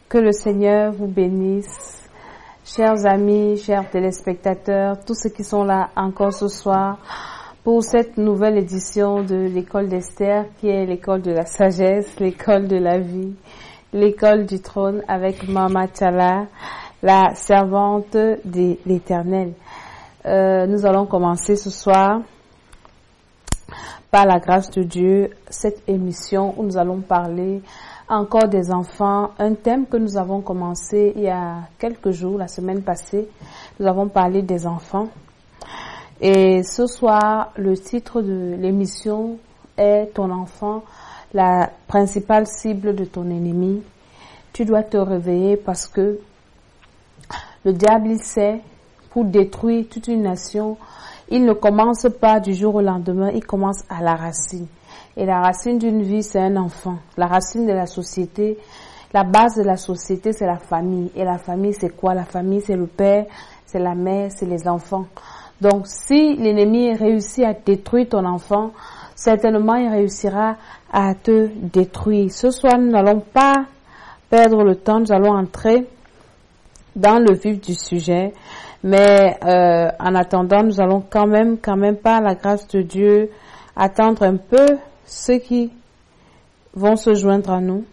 Que le Seigneur vous bénisse. Chers amis, chers téléspectateurs, tous ceux qui sont là encore ce soir pour cette nouvelle édition de l'école d'Esther, qui est l'école de la sagesse, l'école de la vie, l'école du trône avec Mama Tchala, la servante de l'Éternel. Nous allons commencer ce soir, par la grâce de Dieu, cette émission où nous allons parler encore des enfants, un thème que nous avons commencé il y a quelques jours, la semaine passée. Nous avons parlé des enfants. Et ce soir, le titre de l'émission est « Ton enfant, la principale cible de ton ennemi ». Tu dois te réveiller parce que le diable, il sait, pour détruire toute une nation, il ne commence pas du jour au lendemain, il commence à la racine. Et la racine d'une vie, c'est un enfant. La racine de la société, la base de la société, c'est la famille. Et la famille, c'est quoi? La famille, c'est le père, c'est la mère, c'est les enfants. Donc, si l'ennemi réussit à détruire ton enfant, certainement, il réussira à te détruire. Ce soir, nous n'allons pas perdre le temps, nous allons entrer dans le vif du sujet. Mais en attendant, nous allons quand même, par la grâce de Dieu, attendre un peu ceux qui vont se joindre à nous.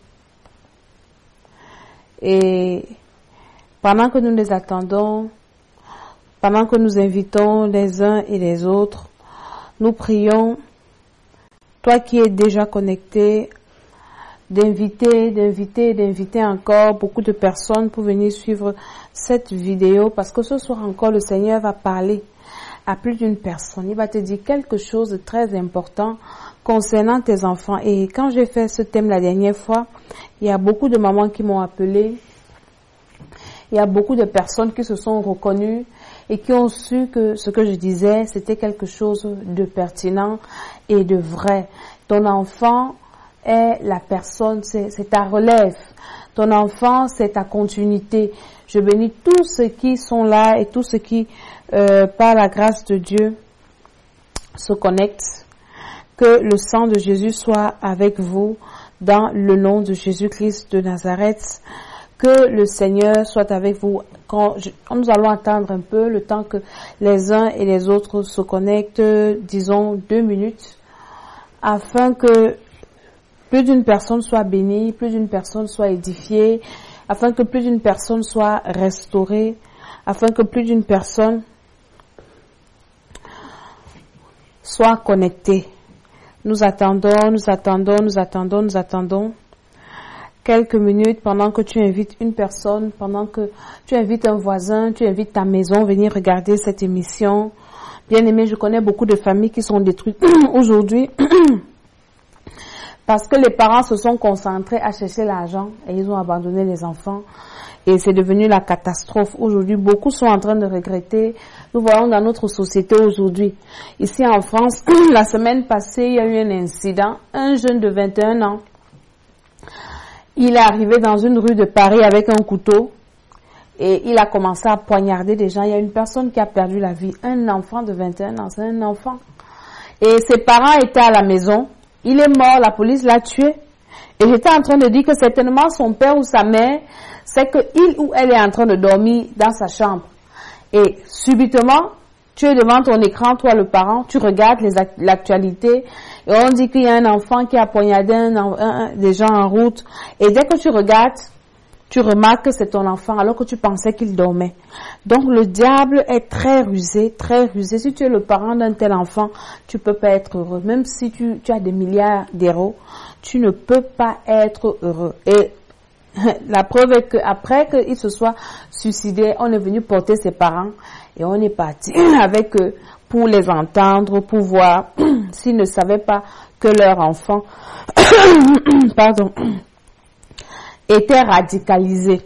Et pendant que nous les attendons, pendant que nous invitons les uns et les autres, nous prions, toi qui es déjà connecté, d'inviter encore beaucoup de personnes pour venir suivre cette vidéo, parce que ce soir encore, le Seigneur va parler à plus d'une personne. Il va te dire quelque chose de très important concernant tes enfants. Et quand j'ai fait ce thème la dernière fois, il y a beaucoup de mamans qui m'ont appelé. Il y a beaucoup de personnes qui se sont reconnues et qui ont su que ce que je disais, c'était quelque chose de pertinent et de vrai. Ton enfant est la personne, c'est ta relève. Ton enfant, c'est ta continuité. Je bénis tous ceux qui sont là et tous ceux qui, par la grâce de Dieu, se connectent. Que le sang de Jésus soit avec vous dans le nom de Jésus-Christ de Nazareth. Que le Seigneur soit avec vous. Quand nous allons attendre un peu le temps que les uns et les autres se connectent, disons 2 minutes, afin que plus d'une personne soit bénie, plus d'une personne soit édifiée, afin que plus d'une personne soit restaurée, afin que plus d'une personne soit connectée. Nous attendons quelques minutes pendant que tu invites une personne, pendant que tu invites un voisin, tu invites ta maison, venir regarder cette émission. Bien aimé, je connais beaucoup de familles qui sont détruites aujourd'hui parce que les parents se sont concentrés à chercher l'argent et ils ont abandonné les enfants. Et c'est devenu la catastrophe. Aujourd'hui, beaucoup sont en train de regretter. Nous voyons dans notre société aujourd'hui. Ici en France, la semaine passée, il y a eu un incident. Un jeune de 21 ans, il est arrivé dans une rue de Paris avec un couteau et il a commencé à poignarder des gens. Il y a une personne qui a perdu la vie. Un enfant de 21 ans, c'est un enfant. Et ses parents étaient à la maison. Il est mort, la police l'a tué. Et j'étais en train de dire que certainement son père ou sa mère, c'est qu'il ou elle est en train de dormir dans sa chambre. Et subitement, tu es devant ton écran, toi le parent, tu regardes l'actualité et on dit qu'il y a un enfant qui a poignardé des gens en route. Et dès que tu regardes, tu remarques que c'est ton enfant alors que tu pensais qu'il dormait. Donc le diable est très rusé, très rusé. Si tu es le parent d'un tel enfant, tu peux pas être heureux. Même si tu as des milliards d'euros, tu ne peux pas être heureux. Et la preuve est qu'après qu'il se soit suicidé, on est venu porter ses parents et on est parti avec eux pour les entendre, pour voir s'ils ne savaient pas que leur enfant était radicalisé.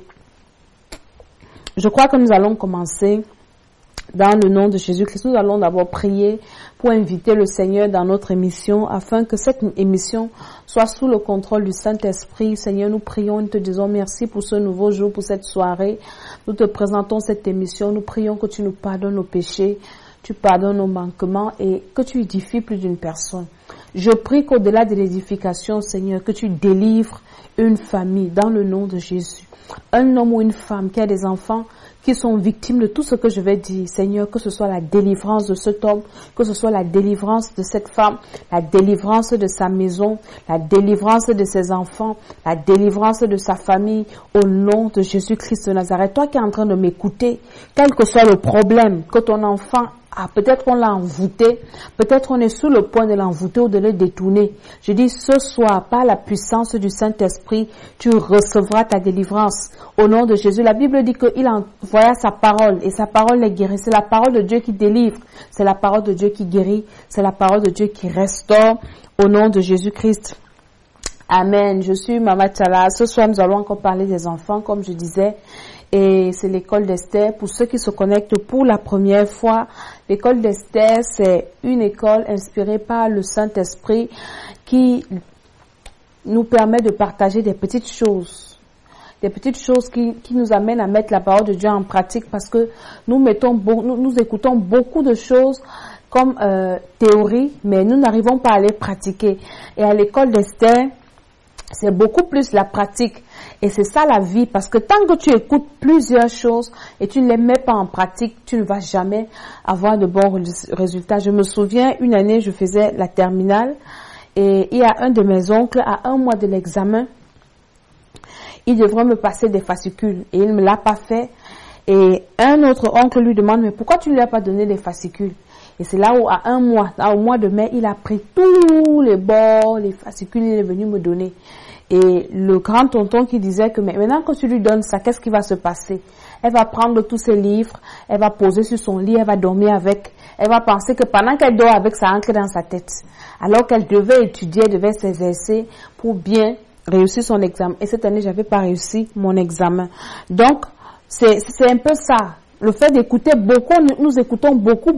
Je crois que nous allons commencer dans le nom de Jésus-Christ. Nous allons d'abord prier pour inviter le Seigneur dans notre émission afin que cette émission soit sous le contrôle du Saint-Esprit. Seigneur, nous prions, nous te disons merci pour ce nouveau jour, pour cette soirée. Nous te présentons cette émission. Nous prions que tu nous pardonnes nos péchés. tu pardonnes nos manquements et que tu édifies plus d'une personne. Je prie qu'au-delà de l'édification, Seigneur, que tu délivres une famille dans le nom de Jésus. Un homme ou une femme qui a des enfants qui sont victimes de tout ce que je vais dire. Seigneur, que ce soit la délivrance de cet homme, que ce soit la délivrance de cette femme, la délivrance de sa maison, la délivrance de ses enfants, la délivrance de sa famille, au nom de Jésus-Christ de Nazareth. Toi qui es en train de m'écouter, quel que soit le problème que ton enfant peut-être on l'a envoûté, peut-être on est sous le point de l'envoûter ou de le détourner. Je dis ce soir, par la puissance du Saint-Esprit, tu recevras ta délivrance. Au nom de Jésus, la Bible dit qu'il envoya sa parole et sa parole les guérit. C'est la parole de Dieu qui délivre, c'est la parole de Dieu qui guérit, c'est la parole de Dieu qui restaure. Au nom de Jésus-Christ. Amen. Je suis Mama Tchala. Ce soir, nous allons encore parler des enfants, comme je disais. Et c'est l'école d'Esther. Pour ceux qui se connectent pour la première fois, l'école d'Esther, c'est une école inspirée par le Saint-Esprit qui nous permet de partager des petites choses. Des petites choses qui nous amènent à mettre la parole de Dieu en pratique parce que nous écoutons beaucoup de choses comme théorie, mais nous n'arrivons pas à les pratiquer. Et à l'école d'Esther, c'est beaucoup plus la pratique. Et c'est ça la vie, parce que tant que tu écoutes plusieurs choses et tu ne les mets pas en pratique, tu ne vas jamais avoir de bons résultats. Je me souviens, une année, je faisais la terminale et il y a un de mes oncles, à 1 mois de l'examen, il devrait me passer des fascicules et il ne me l'a pas fait. Et un autre oncle lui demande, mais pourquoi tu ne lui as pas donné des fascicules? Et c'est là où, au mois de mai, il a pris tous les bords, les fascicules, il est venu me donner. Et le grand tonton qui disait que mais maintenant que tu lui donnes ça, qu'est-ce qui va se passer? Elle va prendre tous ses livres, elle va poser sur son lit, elle va dormir avec. Elle va penser que pendant qu'elle dort avec, ça entre dans sa tête. Alors qu'elle devait étudier, elle devait s'exercer pour bien réussir son examen. Et cette année, j'avais pas réussi mon examen. Donc, c'est un peu ça. Le fait d'écouter beaucoup, nous écoutons beaucoup,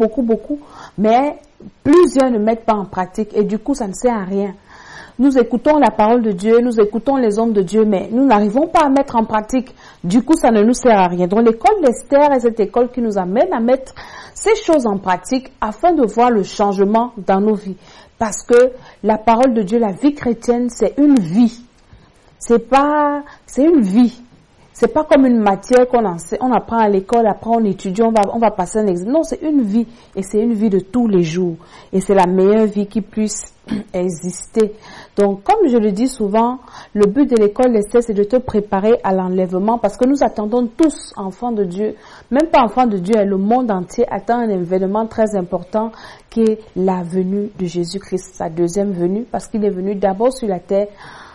mais plusieurs ne mettent pas en pratique et du coup, ça ne sert à rien. Nous écoutons la parole de Dieu, nous écoutons les hommes de Dieu, mais nous n'arrivons pas à mettre en pratique. Du coup, ça ne nous sert à rien. Donc, l'école d'Esther est cette école qui nous amène à mettre ces choses en pratique afin de voir le changement dans nos vies. Parce que la parole de Dieu, la vie chrétienne, c'est une vie. C'est une vie. C'est pas comme une matière on apprend à l'école, après on étudie, on va passer un examen. Non, c'est une vie. Et c'est une vie de tous les jours. Et c'est la meilleure vie qui puisse exister. Donc, comme je le dis souvent, le but de l'école d'Esther, c'est de te préparer à l'enlèvement parce que nous attendons tous, enfants de Dieu, même pas enfants de Dieu, le monde entier attend un événement très important qui est la venue de Jésus-Christ, sa deuxième venue, parce qu'il est venu d'abord sur la terre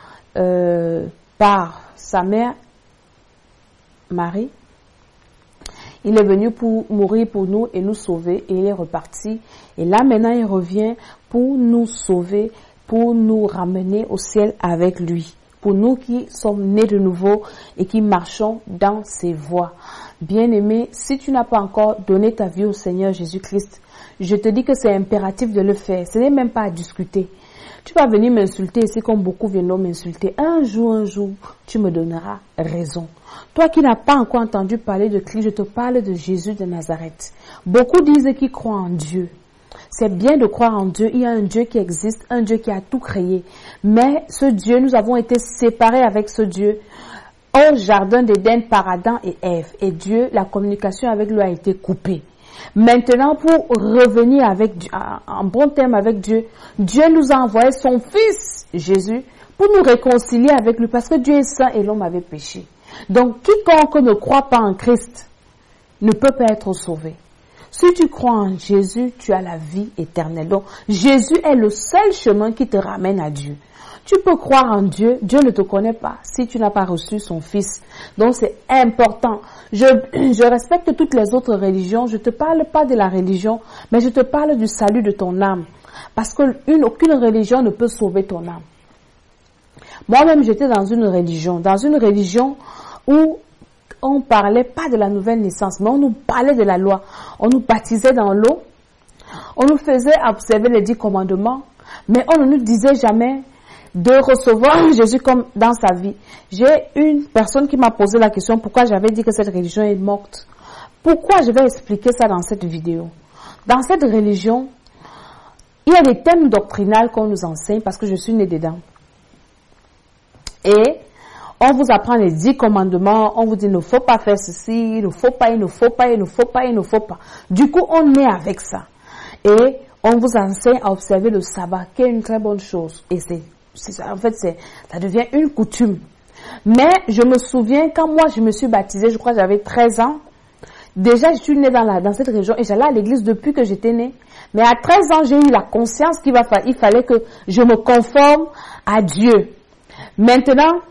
par sa mère Marie. Il est venu pour mourir pour nous et nous sauver et il est reparti. Et là maintenant il revient pour nous sauver, pour nous ramener au ciel avec lui. Pour nous qui sommes nés de nouveau et qui marchons dans ses voies. Bien-aimé, si tu n'as pas encore donné ta vie au Seigneur Jésus-Christ, je te dis que c'est impératif de le faire. Ce n'est même pas à discuter. Tu vas venir m'insulter ici comme beaucoup viennent m'insulter. Un jour, tu me donneras raison. Toi qui n'as pas encore entendu parler de Christ, je te parle de Jésus de Nazareth. Beaucoup disent qu'ils croient en Dieu. C'est bien de croire en Dieu. Il y a un Dieu qui existe, un Dieu qui a tout créé. Mais ce Dieu, nous avons été séparés avec ce Dieu au jardin d'Éden par Adam et Ève. Et Dieu, la communication avec lui a été coupée. Maintenant, pour revenir en bon terme avec Dieu, Dieu nous a envoyé son Fils, Jésus, pour nous réconcilier avec lui, parce que Dieu est saint et l'homme avait péché. Donc, quiconque ne croit pas en Christ ne peut pas être sauvé. Si tu crois en Jésus, tu as la vie éternelle. Donc, Jésus est le seul chemin qui te ramène à Dieu. Tu peux croire en Dieu, Dieu ne te connaît pas si tu n'as pas reçu son Fils. Donc c'est important. Je respecte toutes les autres religions, je ne te parle pas de la religion, mais je te parle du salut de ton âme. Parce qu'aucune religion ne peut sauver ton âme. Moi-même j'étais dans une religion où on ne parlait pas de la nouvelle naissance, mais on nous parlait de la loi. On nous baptisait dans l'eau, on nous faisait observer les 10 commandements, mais on ne nous disait jamais de recevoir Jésus comme dans sa vie. J'ai une personne qui m'a posé la question pourquoi j'avais dit que cette religion est morte. Pourquoi je vais expliquer ça dans cette vidéo? Dans cette religion, il y a des thèmes doctrinaux qu'on nous enseigne parce que je suis née dedans. Et on vous apprend les 10 commandements, on vous dit il ne faut pas faire ceci, il ne faut pas, il ne faut pas, il ne faut pas, il ne faut pas. Du coup, on est avec ça. Et on vous enseigne à observer le sabbat, qui est une très bonne chose. Et ça devient une coutume. Mais je me souviens, quand moi je me suis baptisée, je crois que j'avais 13 ans, déjà je suis née dans cette région et j'allais à l'église depuis que j'étais née. Mais à 13 ans, j'ai eu la conscience qu'il fallait que je me conforme à Dieu. Maintenant,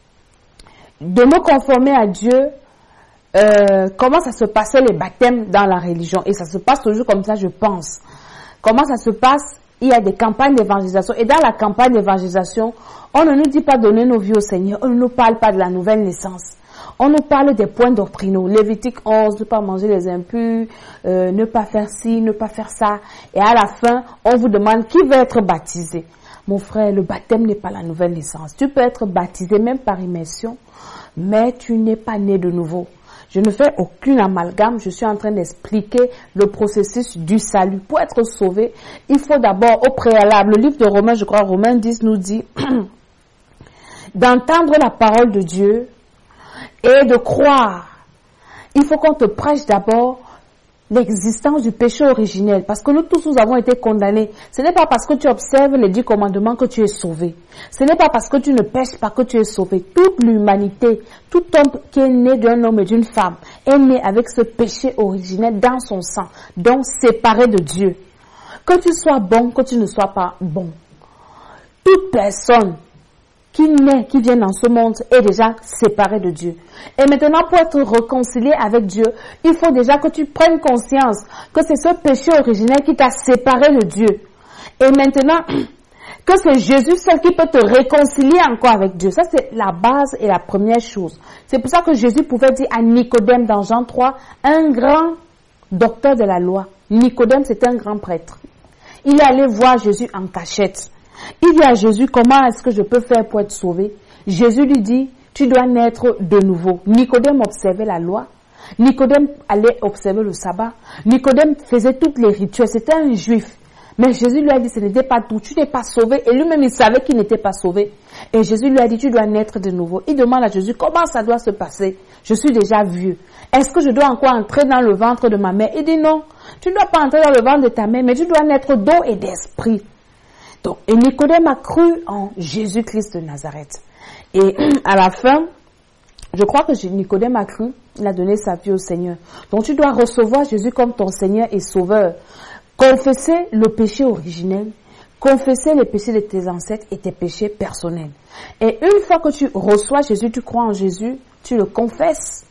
de me conformer à Dieu, comment ça se passait les baptêmes dans la religion? Et ça se passe toujours comme ça, je pense. Comment ça se passe? Il y a des campagnes d'évangélisation. Et dans la campagne d'évangélisation, on ne nous dit pas donner nos vies au Seigneur. On ne nous parle pas de la nouvelle naissance. On nous parle des points doctrinaux. Lévitique 11, ne pas manger les impurs, ne pas faire ci, ne pas faire ça. Et à la fin, on vous demande qui veut être baptisé. Mon frère, le baptême n'est pas la nouvelle naissance. Tu peux être baptisé même par immersion, mais tu n'es pas né de nouveau. Je ne fais aucun amalgame, je suis en train d'expliquer le processus du salut. Pour être sauvé, il faut d'abord au préalable, le livre de Romains, je crois, Romains 10 nous dit d'entendre la parole de Dieu et de croire. Il faut qu'on te prêche d'abord l'existence du péché originel, parce que nous tous nous avons été condamnés. Ce n'est pas parce que tu observes les 10 commandements que tu es sauvé. Ce n'est pas parce que tu ne pêches pas que tu es sauvé. Toute l'humanité, tout homme qui est né d'un homme et d'une femme, est né avec ce péché originel dans son sang, donc séparé de Dieu. Que tu sois bon, que tu ne sois pas bon. Toute personne qui naît, qui vient dans ce monde, est déjà séparé de Dieu. Et maintenant, pour être réconcilié avec Dieu, il faut déjà que tu prennes conscience que c'est ce péché originel qui t'a séparé de Dieu. Et maintenant, que c'est Jésus seul qui peut te réconcilier encore avec Dieu. Ça, c'est la base et la première chose. C'est pour ça que Jésus pouvait dire à Nicodème dans Jean 3, un grand docteur de la loi. Nicodème, c'était un grand prêtre. Il est allé voir Jésus en cachette. Il dit à Jésus, comment est-ce que je peux faire pour être sauvé? Jésus lui dit, tu dois naître de nouveau. Nicodème observait la loi. Nicodème allait observer le sabbat. Nicodème faisait toutes les rituels. C'était un juif. Mais Jésus lui a dit, ce n'était pas tout. Tu n'es pas sauvé. Et lui-même, il savait qu'il n'était pas sauvé. Et Jésus lui a dit, tu dois naître de nouveau. Il demande à Jésus, comment ça doit se passer? Je suis déjà vieux. Est-ce que je dois encore entrer dans le ventre de ma mère? Il dit non. Tu ne dois pas entrer dans le ventre de ta mère, mais tu dois naître d'eau et d'esprit. Donc, et Nicodème a cru en Jésus-Christ de Nazareth. Et à la fin, je crois que Nicodème a cru, il a donné sa vie au Seigneur. Donc, tu dois recevoir Jésus comme ton Seigneur et Sauveur. Confesser le péché originel, confesser les péchés de tes ancêtres et tes péchés personnels. Et une fois que tu reçois Jésus, tu crois en Jésus, tu le confesses.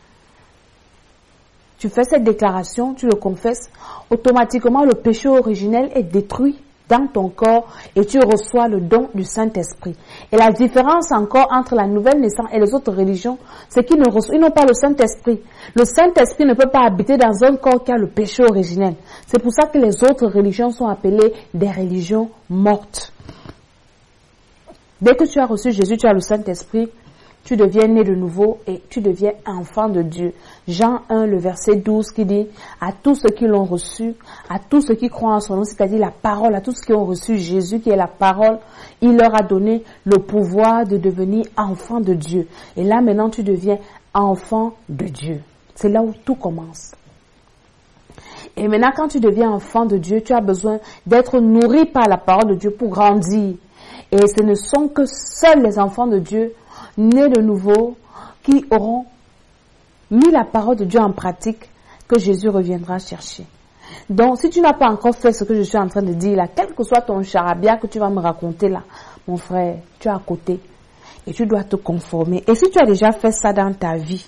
Tu fais cette déclaration, tu le confesses, automatiquement le péché originel est détruit dans ton corps et tu reçois le don du Saint-Esprit. Et la différence encore entre la nouvelle naissance et les autres religions, c'est qu'ils n'ont pas le Saint-Esprit. Le Saint-Esprit ne peut pas habiter dans un corps qui a le péché originel. C'est pour ça que les autres religions sont appelées des religions mortes. Dès que tu as reçu Jésus, tu as le Saint-Esprit, tu deviens né de nouveau et tu deviens enfant de Dieu. Jean 1, le verset 12 qui dit « À tous ceux qui l'ont reçu, à tous ceux qui croient en son nom », c'est-à-dire la parole, à tous ceux qui ont reçu Jésus qui est la parole, il leur a donné le pouvoir de devenir enfant de Dieu. Et là maintenant tu deviens enfant de Dieu. C'est là où tout commence. Et maintenant quand tu deviens enfant de Dieu, tu as besoin d'être nourri par la parole de Dieu pour grandir. Et ce ne sont que seuls les enfants de Dieu nés de nouveau, qui auront mis la parole de Dieu en pratique, que Jésus reviendra chercher. Donc, si tu n'as pas encore fait ce que je suis en train de dire là, quel que soit ton charabia que tu vas me raconter là, mon frère, tu es à côté et tu dois te conformer. Et si tu as déjà fait ça dans ta vie,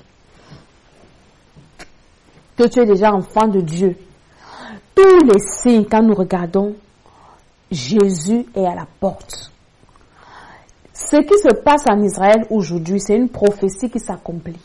que tu es déjà enfant de Dieu, tous les signes, quand nous regardons, Jésus est à la porte. Ce qui se passe en Israël aujourd'hui, c'est une prophétie qui s'accomplit.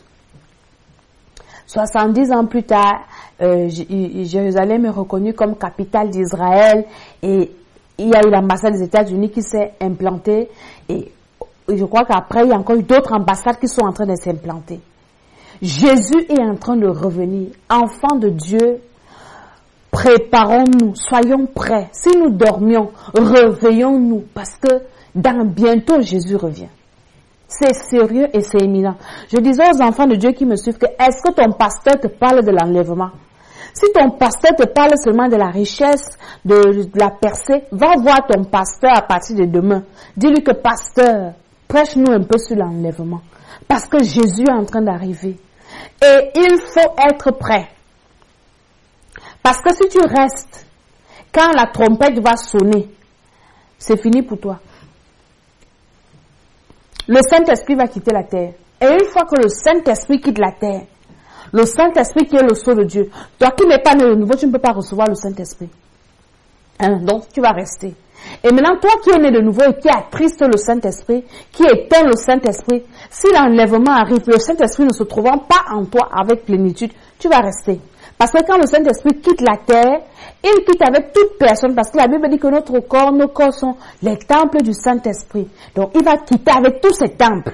70 ans plus tard, Jérusalem est reconnue comme capitale d'Israël et il y a eu l'ambassade des États-Unis qui s'est implantée et je crois qu'après, il y a encore eu d'autres ambassades qui sont en train de s'implanter. Jésus est en train de revenir, enfant de Dieu, Préparons-nous, soyons prêts. Si nous dormions, réveillons-nous parce que dans bientôt Jésus revient. C'est sérieux et c'est éminent. Je disais aux enfants de Dieu qui me suivent que est-ce que ton pasteur te parle de l'enlèvement? Si ton pasteur te parle seulement de la richesse, de la percée, va voir ton pasteur à partir de demain. Dis-lui que pasteur, prêche-nous un peu sur l'enlèvement. Parce que Jésus est en train d'arriver. Et il faut être prêt. Parce que si tu restes, quand la trompette va sonner, c'est fini pour toi. Le Saint-Esprit va quitter la terre. Et une fois que le Saint-Esprit quitte la terre, le Saint-Esprit qui est le sceau de Dieu, toi qui n'es pas né de nouveau, tu ne peux pas recevoir le Saint-Esprit. Donc, tu vas rester. Et maintenant, toi qui es né de nouveau et qui attriste le Saint-Esprit, qui éteint le Saint-Esprit, si l'enlèvement arrive, le Saint-Esprit ne se trouvant pas en toi avec plénitude, tu vas rester. Parce que quand le Saint-Esprit quitte la terre, il quitte avec toute personne, parce que la Bible dit que nos corps sont les temples du Saint-Esprit. Donc, il va quitter avec tous ces temples.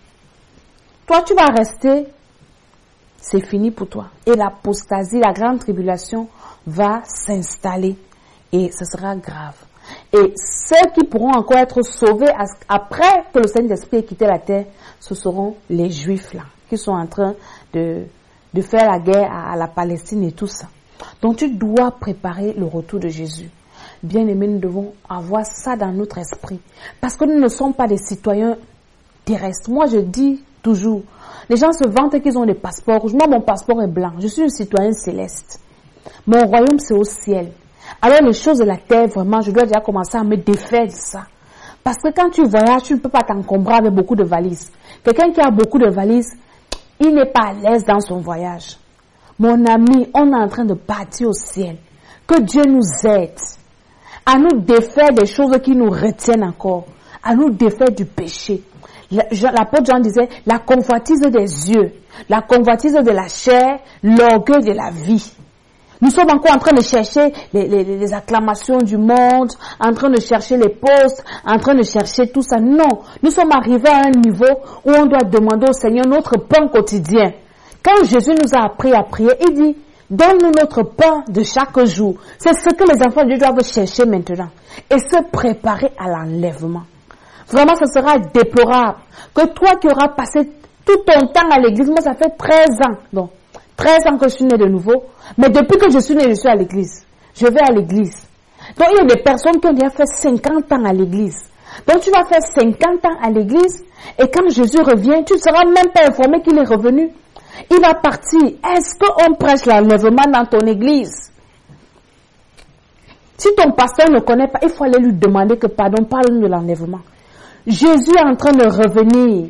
Toi, tu vas rester, c'est fini pour toi. Et l'apostasie, la grande tribulation va s'installer. Et ce sera grave. Et ceux qui pourront encore être sauvés après que le Saint-Esprit ait quitté la terre, ce seront les Juifs là, qui sont en train de faire la guerre à la Palestine et tout ça. Donc tu dois préparer le retour de Jésus. Bien-aimés, nous devons avoir ça dans notre esprit. Parce que nous ne sommes pas des citoyens terrestres. Moi, je dis toujours, les gens se vantent qu'ils ont des passeports rouges. Moi, mon passeport est blanc. Je suis un citoyen céleste. Mon royaume, c'est au ciel. Alors les choses de la terre, vraiment, je dois déjà commencer à me défaire de ça. Parce que quand tu voyages, tu ne peux pas t'encombrer avec beaucoup de valises. Quelqu'un qui a beaucoup de valises, il n'est pas à l'aise dans son voyage. Mon ami, on est en train de partir au ciel. Que Dieu nous aide à nous défaire des choses qui nous retiennent encore, à nous défaire du péché. L'apôtre Jean disait, la convoitise des yeux, la convoitise de la chair, l'orgueil de la vie. Nous sommes encore en train de chercher les acclamations du monde, en train de chercher les postes, en train de chercher tout ça. Non, nous sommes arrivés à un niveau où on doit demander au Seigneur notre pain quotidien. Quand Jésus nous a appris à prier, il dit, donne-nous notre pain de chaque jour. C'est ce que les enfants de Dieu doivent chercher maintenant. Et se préparer à l'enlèvement. Vraiment, ce sera déplorable que toi qui auras passé tout ton temps à l'église, moi ça fait 13 ans. Bon, 13 ans que je suis né de nouveau. Mais depuis que je suis né, je suis à l'église. Je vais à l'église. Donc, il y a des personnes qui ont déjà fait 50 ans à l'église. Donc, tu vas faire 50 ans à l'église et quand Jésus revient, tu ne seras même pas informé qu'il est revenu. Il va partir. Est-ce qu'on prêche l'enlèvement dans ton église? Si ton pasteur ne connaît pas, il faut aller lui demander que pardon, parle-nous de l'enlèvement. Jésus est en train de revenir.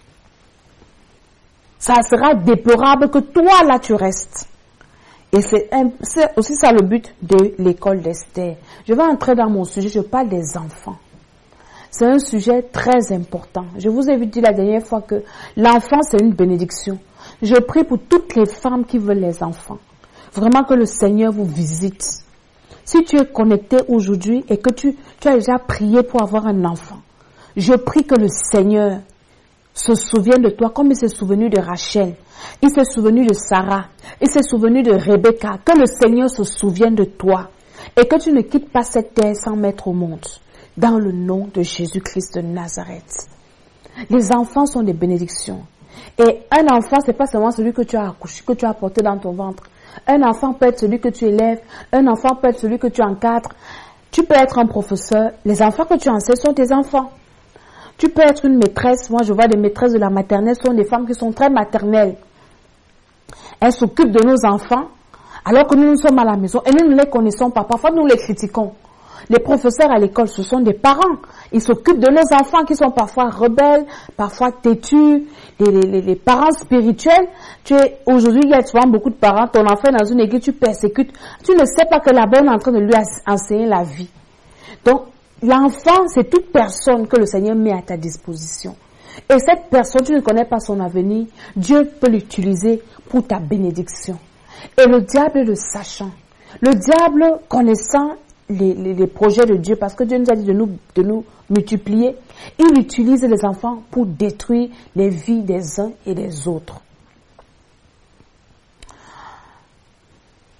Ça sera déplorable que toi, là, tu restes. Et c'est aussi ça le but de l'école d'Esther. Je vais entrer dans mon sujet, je parle des enfants. C'est un sujet très important. Je vous ai dit la dernière fois que l'enfant, c'est une bénédiction. Je prie pour toutes les femmes qui veulent les enfants. Vraiment que le Seigneur vous visite. Si tu es connecté aujourd'hui et que tu as déjà prié pour avoir un enfant, je prie que le Seigneur se souvienne de toi comme il s'est souvenu de Rachel. Il s'est souvenu de Sarah. Il s'est souvenu de Rebecca. Que le Seigneur se souvienne de toi. Et que tu ne quittes pas cette terre sans mettre au monde. Dans le nom de Jésus-Christ de Nazareth. Les enfants sont des bénédictions. Et un enfant, c'est pas seulement celui que tu as accouché, que tu as porté dans ton ventre. Un enfant peut être celui que tu élèves. Un enfant peut être celui que tu encadres. Tu peux être un professeur. Les enfants que tu enseignes sont tes enfants. Tu peux être une maîtresse. Moi, je vois des maîtresses de la maternelle, ce sont des femmes qui sont très maternelles. Elles s'occupent de nos enfants, alors que nous sommes à la maison et nous ne les connaissons pas. Parfois, nous les critiquons. Les professeurs à l'école, ce sont des parents. Ils s'occupent de nos enfants qui sont parfois rebelles, parfois têtus, les parents spirituels. Aujourd'hui, il y a souvent beaucoup de parents. Ton enfant est dans une église, tu persécutes. Tu ne sais pas que la bonne est en train de lui enseigner la vie. Donc, l'enfant, c'est toute personne que le Seigneur met à ta disposition. Et cette personne, tu ne connais pas son avenir, Dieu peut l'utiliser pour ta bénédiction. Et le diable le sachant, le diable connaissant les projets de Dieu, parce que Dieu nous a dit de nous multiplier, il utilise les enfants pour détruire les vies des uns et des autres.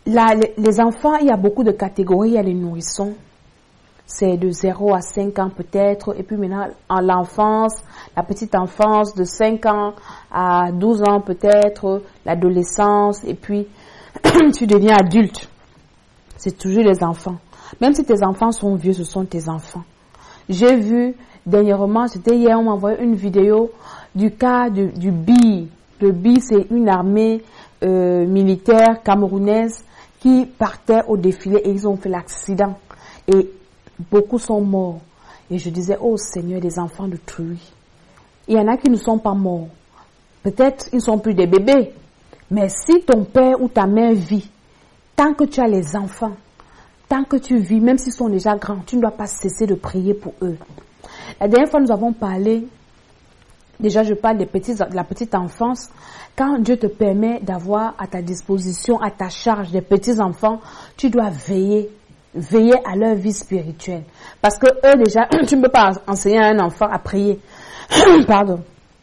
les enfants, il y a beaucoup de catégories. Il y a les nourrissons. C'est de 0 à 5 ans peut-être. Et puis maintenant, en l'enfance, la petite enfance de 5 ans à 12 ans peut-être, l'adolescence. Et puis, tu deviens adulte. C'est toujours les enfants. Même si tes enfants sont vieux, ce sont tes enfants. J'ai vu dernièrement, c'était hier, on m'a envoyé une vidéo du cas du BI. Le BI, c'est une armée militaire camerounaise qui partait au défilé et ils ont fait l'accident. Et beaucoup sont morts. Et je disais, oh Seigneur, des enfants de truie. Il y en a qui ne sont pas morts. Peut-être ils ne sont plus des bébés. Mais si ton père ou ta mère vit, tant que tu as les enfants, tant que tu vis, même s'ils sont déjà grands, tu ne dois pas cesser de prier pour eux. La dernière fois, nous avons parlé, déjà je parle de la petite enfance. Quand Dieu te permet d'avoir à ta disposition, à ta charge des petits-enfants, tu dois veiller à leur vie spirituelle. Parce que eux déjà, tu ne peux pas enseigner à un enfant à prier. Pardon.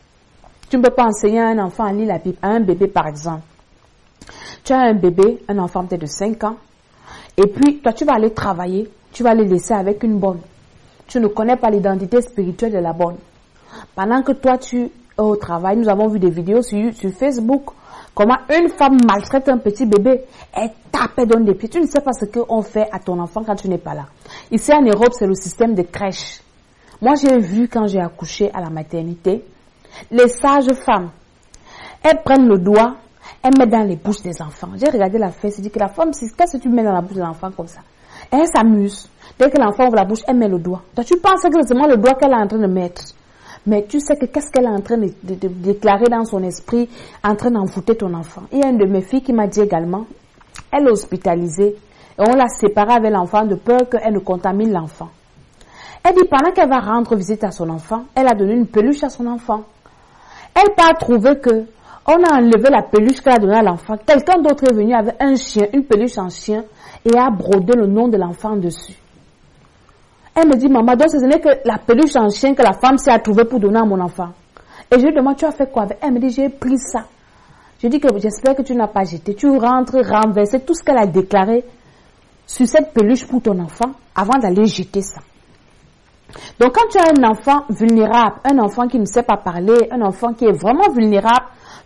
Tu ne peux pas enseigner à un enfant à lire la Bible, à un bébé par exemple. Tu as un bébé, un enfant peut-être de 5 ans, et puis toi tu vas aller travailler, tu vas le laisser avec une bonne. Tu ne connais pas l'identité spirituelle de la bonne. Pendant que toi tu es au travail, nous avons vu des vidéos sur Facebook, comment une femme maltraite un petit bébé, elle tape, elle donne des pieds. Tu ne sais pas ce qu'on fait à ton enfant quand tu n'es pas là. Ici en Europe, c'est le système de crèche. Moi j'ai vu quand j'ai accouché à la maternité, les sages femmes, elles prennent le doigt, elles mettent dans les bouches des enfants. J'ai regardé la fesse, j'ai dit que la femme, qu'est-ce que tu mets dans la bouche de l'enfant comme ça? Elle s'amuse. Dès que l'enfant ouvre la bouche, elle met le doigt. Toi, tu penses que c'est seulement le doigt qu'elle est en train de mettre. Mais tu sais que qu'est-ce qu'elle est en train de déclarer dans son esprit, en train d'envoûter ton enfant. Il y a une de mes filles qui m'a dit également, elle est hospitalisée, et on l'a séparée avec l'enfant de peur qu'elle ne contamine l'enfant. Elle dit, pendant qu'elle va rendre visite à son enfant, elle a donné une peluche à son enfant. Elle part trouver que on a enlevé la peluche qu'elle a donnée à l'enfant. Quelqu'un d'autre est venu avec un chien, une peluche en chien, et a brodé le nom de l'enfant dessus. Elle me dit, maman, donc ce n'est que la peluche en chien que la femme s'est trouvée pour donner à mon enfant. Et je lui demande, tu as fait quoi avec? Elle me dit, j'ai pris ça. Je dis que j'espère que tu n'as pas jeté. Tu rentres, renverser tout ce qu'elle a déclaré sur cette peluche pour ton enfant avant d'aller jeter ça. Donc quand tu as un enfant vulnérable, un enfant qui ne sait pas parler, un enfant qui est vraiment vulnérable,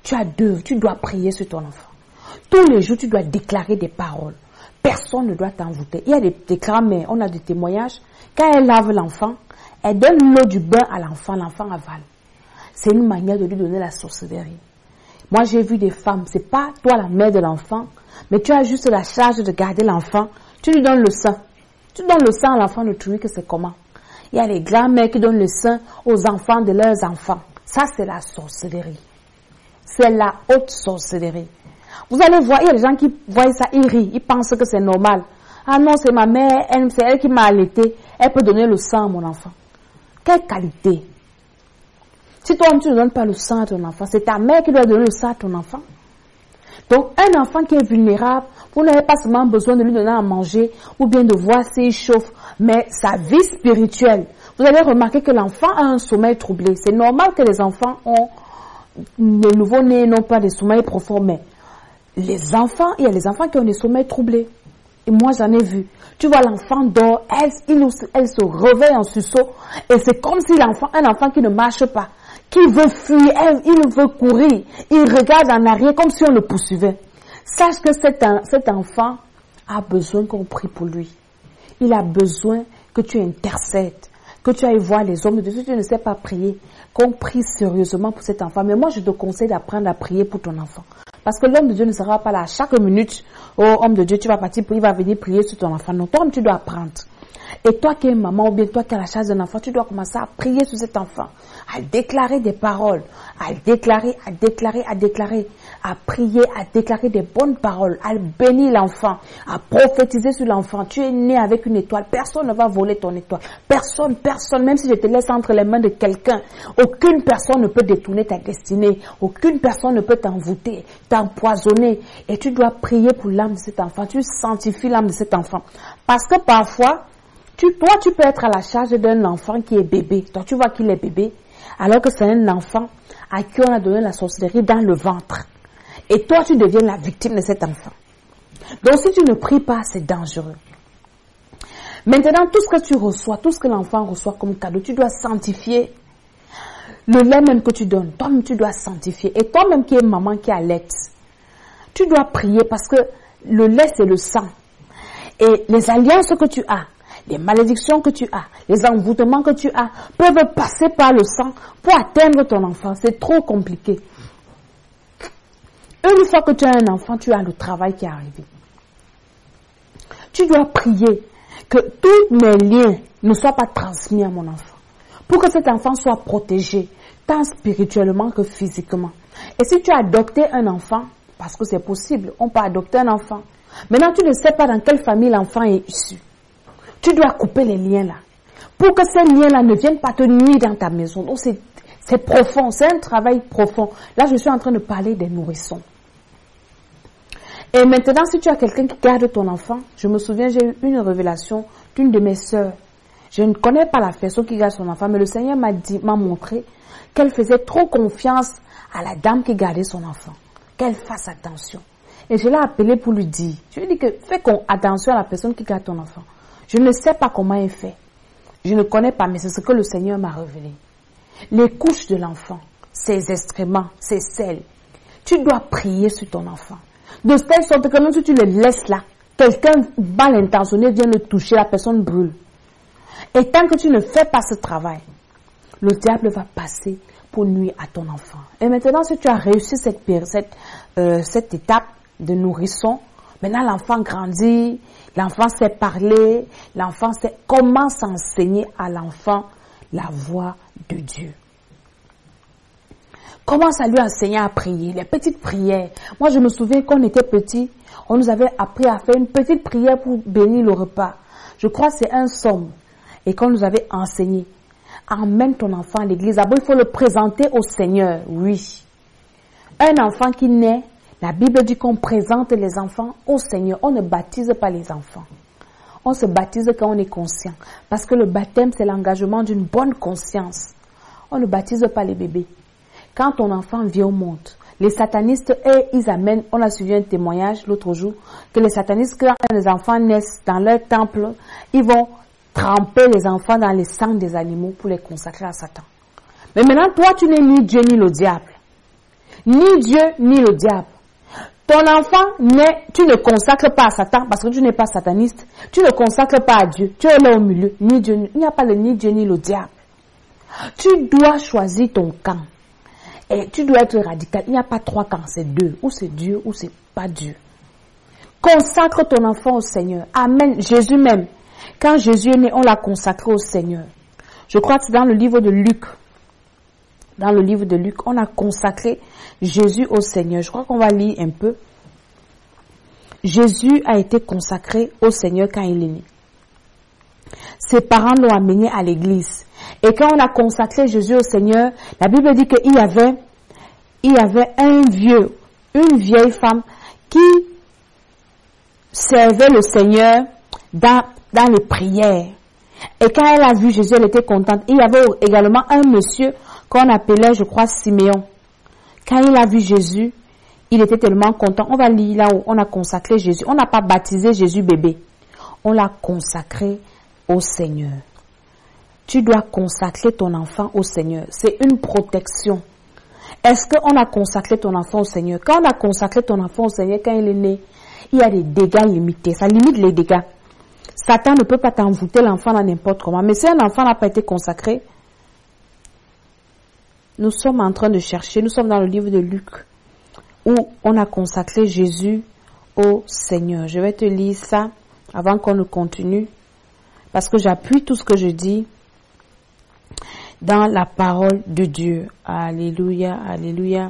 tu dois prier sur ton enfant. Tous les jours, tu dois déclarer des paroles. Personne ne doit t'envoûter. Il y a des grands-mères, on a des témoignages. Quand elle lave l'enfant, elle donne l'eau du bain à l'enfant avale. C'est une manière de lui donner la sorcellerie. Moi, j'ai vu des femmes, c'est pas toi la mère de l'enfant, mais tu as juste la charge de garder l'enfant. Tu lui donnes le sein. Tu donnes le sein à l'enfant de trouver que c'est comment. Il y a les grands-mères qui donnent le sein aux enfants de leurs enfants. Ça, c'est la sorcellerie. C'est la haute sorcellerie. Vous allez voir, il y a des gens qui voient ça, ils rient, ils pensent que c'est normal. Ah non, c'est ma mère, c'est elle qui m'a allaité, elle peut donner le sang à mon enfant. Quelle qualité! Si toi, tu ne donnes pas le sang à ton enfant, c'est ta mère qui doit donner le sang à ton enfant. Donc, un enfant qui est vulnérable, vous n'avez pas seulement besoin de lui donner à manger ou bien de voir s'il chauffe, mais sa vie spirituelle. Vous allez remarquer que l'enfant a un sommeil troublé. C'est normal que les enfants les nouveau-nés n'ont pas de sommeil profond, mais les enfants, il y a les enfants qui ont des sommeils troublés. Et moi, j'en ai vu. Tu vois, l'enfant dort, elle se réveille en sursaut, et c'est comme si un enfant qui ne marche pas, qui veut fuir, il veut courir, il regarde en arrière comme si on le poursuivait. Sache que cet enfant a besoin qu'on prie pour lui. Il a besoin que tu intercèdes, que tu ailles voir les hommes de Dieu. Si tu ne sais pas prier, qu'on prie sérieusement pour cet enfant. Mais moi, je te conseille d'apprendre à prier pour ton enfant. Parce que l'homme de Dieu ne sera pas là à chaque minute. Oh, homme de Dieu, tu vas partir, il va venir prier sur ton enfant. Non, toi, tu dois apprendre. Et toi qui es maman ou bien toi qui as la charge d'un enfant, tu dois commencer à prier sur cet enfant, à déclarer des paroles, à déclarer, à prier, à déclarer des bonnes paroles, à bénir l'enfant, à prophétiser sur l'enfant. Tu es né avec une étoile, personne ne va voler ton étoile. Personne, même si je te laisse entre les mains de quelqu'un, aucune personne ne peut détourner ta destinée, aucune personne ne peut t'envoûter, t'empoisonner. Et tu dois prier pour l'âme de cet enfant, tu sanctifies l'âme de cet enfant. Parce que parfois, toi, tu peux être à la charge d'un enfant qui est bébé. Toi, tu vois qu'il est bébé, alors que c'est un enfant à qui on a donné la sorcellerie dans le ventre. Et toi, tu deviens la victime de cet enfant. Donc si tu ne pries pas, c'est dangereux. Maintenant, tout ce que tu reçois, tout ce que l'enfant reçoit comme cadeau, tu dois sanctifier. Le lait même que tu donnes, toi-même tu dois sanctifier. Et toi-même qui es maman qui allaite, tu dois prier parce que le lait c'est le sang. Et les alliances que tu as, les malédictions que tu as, les envoûtements que tu as, peuvent passer par le sang pour atteindre ton enfant. C'est trop compliqué. Une fois que tu as un enfant, tu as le travail qui est arrivé. Tu dois prier que tous mes liens ne soient pas transmis à mon enfant. Pour que cet enfant soit protégé, tant spirituellement que physiquement. Et si tu as adopté un enfant, parce que c'est possible, on peut adopter un enfant. Maintenant, tu ne sais pas dans quelle famille l'enfant est issu. Tu dois couper les liens là. Pour que ces liens-là ne viennent pas te nuire dans ta maison. Donc c'est profond, c'est un travail profond. Là, je suis en train de parler des nourrissons. Et maintenant, si tu as quelqu'un qui garde ton enfant, je me souviens, j'ai eu une révélation d'une de mes sœurs. Je ne connais pas la personne qui garde son enfant, mais le Seigneur m'a montré qu'elle faisait trop confiance à la dame qui gardait son enfant. Qu'elle fasse attention. Et je l'ai appelée pour lui dire. Je lui ai dit que fais attention à la personne qui garde ton enfant. Je ne sais pas comment elle fait. Je ne connais pas, mais c'est ce que le Seigneur m'a révélé. Les couches de l'enfant, ses excréments, ses selles. Tu dois prier sur ton enfant. De telle sorte que même si tu le laisses là, quelqu'un mal intentionné vient le toucher, la personne brûle. Et tant que tu ne fais pas ce travail, le diable va passer pour nuire à ton enfant. Et maintenant, si tu as réussi cette étape de nourrisson, maintenant l'enfant grandit, l'enfant sait parler, l'enfant sait comment s'enseigner à l'enfant la voix de Dieu. Commence à lui enseigner à prier, les petites prières. Moi, je me souviens quand on était petit, on nous avait appris à faire une petite prière pour bénir le repas. Je crois que c'est un psaume. Et qu'on nous avait enseigné. Emmène ton enfant à l'église. D'abord, il faut le présenter au Seigneur. Oui. Un enfant qui naît, la Bible dit qu'on présente les enfants au Seigneur. On ne baptise pas les enfants. On se baptise quand on est conscient. Parce que le baptême, c'est l'engagement d'une bonne conscience. On ne baptise pas les bébés. Quand ton enfant vient au monde, les satanistes, ils amènent, on a suivi un témoignage l'autre jour, que les satanistes, quand les enfants naissent dans leur temple, ils vont tremper les enfants dans les sangs des animaux pour les consacrer à Satan. Mais maintenant, toi, tu n'es ni Dieu ni le diable. Ni Dieu ni le diable. Ton enfant naît, tu ne consacres pas à Satan parce que tu n'es pas sataniste. Tu ne consacres pas à Dieu. Tu es là au milieu. Ni Dieu, il n'y a pas le ni Dieu ni le diable. Tu dois choisir ton camp. Et tu dois être radical. Il n'y a pas 3 camps, c'est 2. Ou c'est Dieu ou c'est pas Dieu. Consacre ton enfant au Seigneur. Amen. Jésus même. Quand Jésus est né, on l'a consacré au Seigneur. Je crois que c'est dans le livre de Luc. Dans le livre de Luc, on a consacré Jésus au Seigneur. Je crois qu'on va lire un peu. Jésus a été consacré au Seigneur quand il est né. Ses parents l'ont amené à l'église. Et quand on a consacré Jésus au Seigneur, la Bible dit qu'il y avait une vieille femme qui servait le Seigneur dans les prières. Et quand elle a vu Jésus, elle était contente. Il y avait également un monsieur qu'on appelait, je crois, Siméon. Quand il a vu Jésus, il était tellement content. On va lire là où on a consacré Jésus. On n'a pas baptisé Jésus bébé. On l'a consacré au Seigneur. Tu dois consacrer ton enfant au Seigneur. C'est une protection. Est-ce qu'on a consacré ton enfant au Seigneur? Quand on a consacré ton enfant au Seigneur, quand il est né, il y a des dégâts limités. Ça limite les dégâts. Satan ne peut pas t'envoûter l'enfant dans n'importe comment. Mais si un enfant n'a pas été consacré, nous sommes en train de chercher, nous sommes dans le livre de Luc, où on a consacré Jésus au Seigneur. Je vais te lire ça avant qu'on ne continue, parce que j'appuie tout ce que je dis dans la parole de Dieu. Alléluia, alléluia.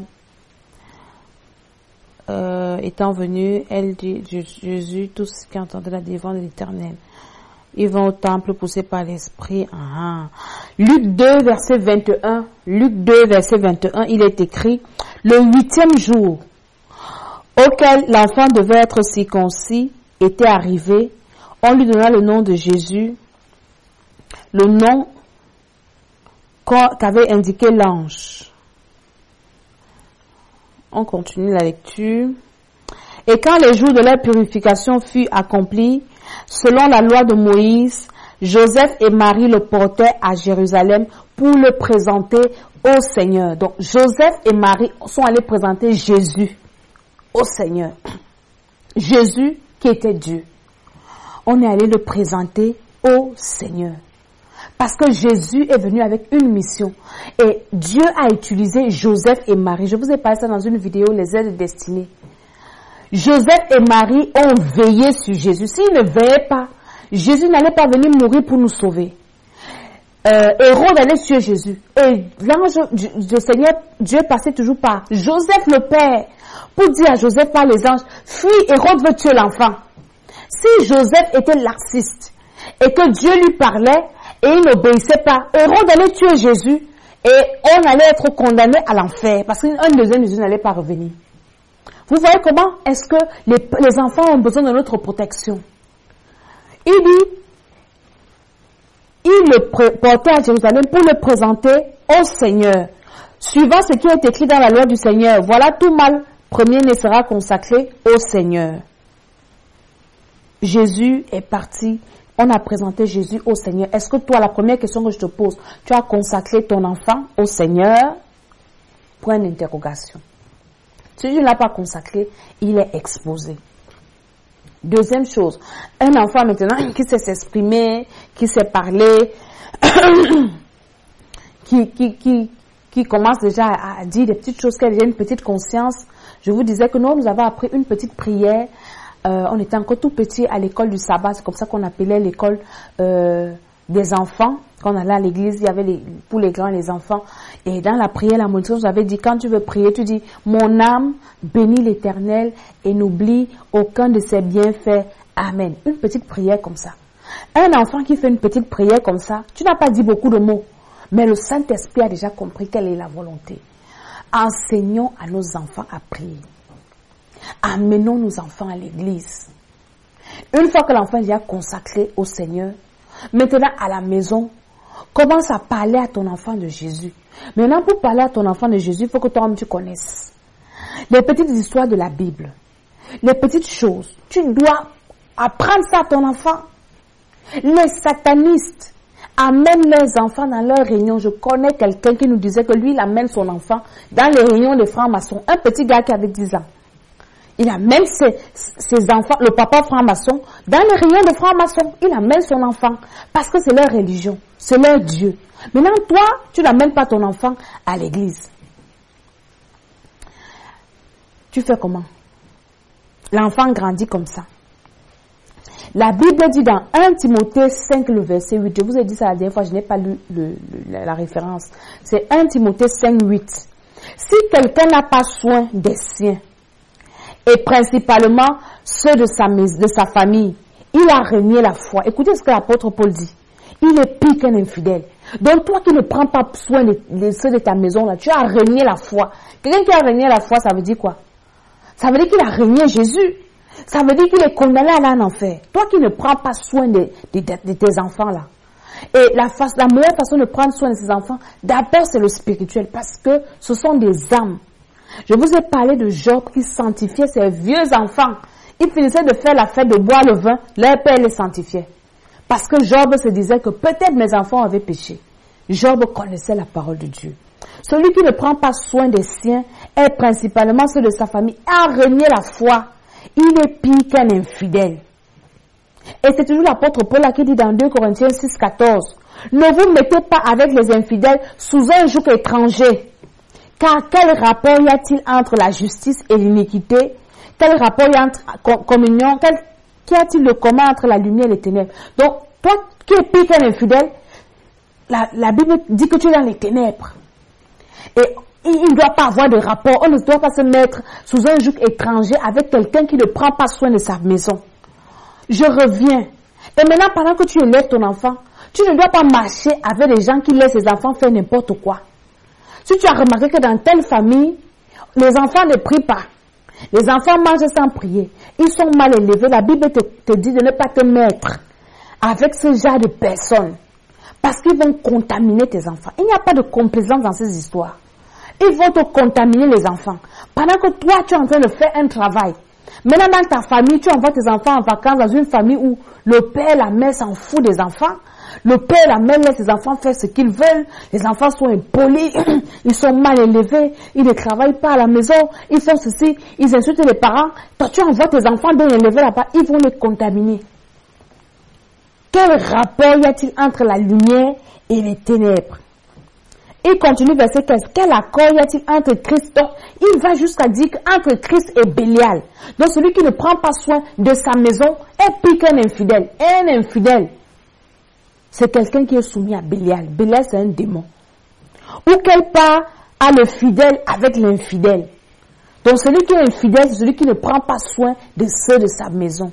Étant venu, elle dit, Jésus, tous ceux qui entendaient la délivrance de l'Éternel, ils vont au temple poussés par l'Esprit. Luc 2, verset 21. Luc 2, verset 21, il est écrit, le 8e jour auquel l'enfant devait être circoncis était arrivé, on lui donna le nom de Jésus, le nom qu'avait indiqué l'ange. On continue la lecture. Et quand les jours de leur purification furent accomplis, selon la loi de Moïse, Joseph et Marie le portaient à Jérusalem pour le présenter au Seigneur. Donc Joseph et Marie sont allés présenter Jésus au Seigneur. Jésus qui était Dieu. On est allé le présenter au Seigneur. Parce que Jésus est venu avec une mission. Et Dieu a utilisé Joseph et Marie. Je vous ai parlé ça dans une vidéo, les aides destinées. Joseph et Marie ont veillé sur Jésus. S'ils ne veillaient pas, Jésus n'allait pas venir mourir pour nous sauver. Hérode allait tuer Jésus. Et l'ange du Seigneur, Dieu passait toujours par Joseph le Père pour dire à Joseph par les anges, fuis, Hérode veut tuer l'enfant. Si Joseph était laxiste et que Dieu lui parlait et il n'obéissait pas, Hérode allait tuer Jésus et on allait être condamné à l'enfer parce qu'un deuxième Jésus n'allait pas revenir. Vous voyez comment est-ce que les enfants ont besoin de notre protection. Il dit, il le portait à Jérusalem pour le présenter au Seigneur. Suivant ce qui est écrit dans la loi du Seigneur, voilà tout mâle premier ne sera consacré au Seigneur. Jésus est parti. On a présenté Jésus au Seigneur. Est-ce que toi, la première question que je te pose, tu as consacré ton enfant au Seigneur? Point d'interrogation. Si tu ne l'as pas consacré, il est exposé. Deuxième chose, un enfant maintenant qui sait s'exprimer, qui sait parler, qui commence déjà à dire des petites choses, qui a déjà une petite conscience. Je vous disais que nous avons appris une petite prière. On était encore tout petit à l'école du sabbat, c'est comme ça qu'on appelait l'école des enfants. Quand on allait à l'église, il y avait pour les grands et les enfants. Et dans la prière, la monitrice nous avait dit, quand tu veux prier, tu dis, mon âme bénit l'Éternel et n'oublie aucun de ses bienfaits. Amen. Une petite prière comme ça. Un enfant qui fait une petite prière comme ça, tu n'as pas dit beaucoup de mots, mais le Saint-Esprit a déjà compris quelle est la volonté. Enseignons à nos enfants à prier. Amenons nos enfants à l'église. Une fois que l'enfant est déjà consacré au Seigneur, maintenant à la maison, commence à parler à ton enfant de Jésus. Maintenant, pour parler à ton enfant de Jésus, il faut que toi-même tu connaisses les petites histoires de la Bible, les petites choses. Tu dois apprendre ça à ton enfant. Les satanistes amènent leurs enfants dans leurs réunions. Je connais quelqu'un qui nous disait que lui, il amène son enfant dans les réunions des francs-maçons. Un petit gars qui avait 10 ans. Il amène ses enfants, le papa franc-maçon, dans les réunions de francs-maçons. Il amène son enfant parce que c'est leur religion, c'est leur Dieu. Maintenant, toi, tu n'amènes pas ton enfant à l'église. Tu fais comment? L'enfant grandit comme ça. La Bible dit dans 1 Timothée 5, le verset 8. Je vous ai dit ça la dernière fois, je n'ai pas lu la référence. C'est 1 Timothée 5, 8. Si quelqu'un n'a pas soin des siens, et principalement ceux de sa famille, il a renié la foi. Écoutez ce que l'apôtre Paul dit. Il est pire qu'un infidèle. Donc toi qui ne prends pas soin de ceux de ta maison, là, tu as renié la foi. Quelqu'un qui a renié la foi, ça veut dire quoi? Ça veut dire qu'il a renié Jésus. Ça veut dire qu'il est condamné à aller en enfer. Toi qui ne prends pas soin de tes enfants là. Et la meilleure façon de prendre soin de ses enfants, d'abord c'est le spirituel, parce que ce sont des âmes. Je vous ai parlé de Job qui sanctifiait ses vieux enfants. Il finissait de faire la fête, de boire le vin, leur père les sanctifiait. Parce que Job se disait que peut-être mes enfants avaient péché. Job connaissait la parole de Dieu. Celui qui ne prend pas soin des siens est principalement ceux de sa famille, a renié la foi. Il est pire qu'un infidèle. Et c'est toujours l'apôtre Paul qui dit dans 2 Corinthiens 6, 14, ne vous mettez pas avec les infidèles sous un joug étranger. Car quel rapport y a-t-il entre la justice et l'iniquité? Quel rapport y a entre communion? Qu'y a-t-il de commun entre la lumière et les ténèbres? Donc, toi qui es pire qu'un infidèle, la Bible dit que tu es dans les ténèbres. Et il ne doit pas avoir de rapport. On ne doit pas se mettre sous un joug étranger avec quelqu'un qui ne prend pas soin de sa maison. Je reviens. Et maintenant, pendant que tu élèves ton enfant, tu ne dois pas marcher avec des gens qui laissent les enfants faire n'importe quoi. Si tu as remarqué que dans telle famille, les enfants ne prient pas. Les enfants mangent sans prier. Ils sont mal élevés. La Bible te dit de ne pas te mettre avec ce genre de personnes. Parce qu'ils vont contaminer tes enfants. Il n'y a pas de complaisance dans ces histoires. Ils vont te contaminer les enfants. Pendant que toi, tu es en train de faire un travail. Maintenant, dans ta famille, tu envoies tes enfants en vacances dans une famille où le père et la mère s'en foutent des enfants. Le père et la mère laissent les enfants faire ce qu'ils veulent. Les enfants sont impolis, ils sont mal élevés, ils ne travaillent pas à la maison, ils font ceci, ils insultent les parents. Toi, tu envoies tes enfants bien élevés là-bas, ils vont les contaminer. Quel rapport y a-t-il entre la lumière et les ténèbres? Il continue verset 15. Quel accord y a-t-il entre Christ? Donc, il va jusqu'à dire qu'entre Christ et Bélial. Donc, celui qui ne prend pas soin de sa maison est pire qu'un infidèle. Un infidèle, c'est quelqu'un qui est soumis à Bélial. Bélial, c'est un démon. Ou quel part a le fidèle avec l'infidèle? Donc, celui qui est infidèle, c'est celui qui ne prend pas soin de ceux de sa maison.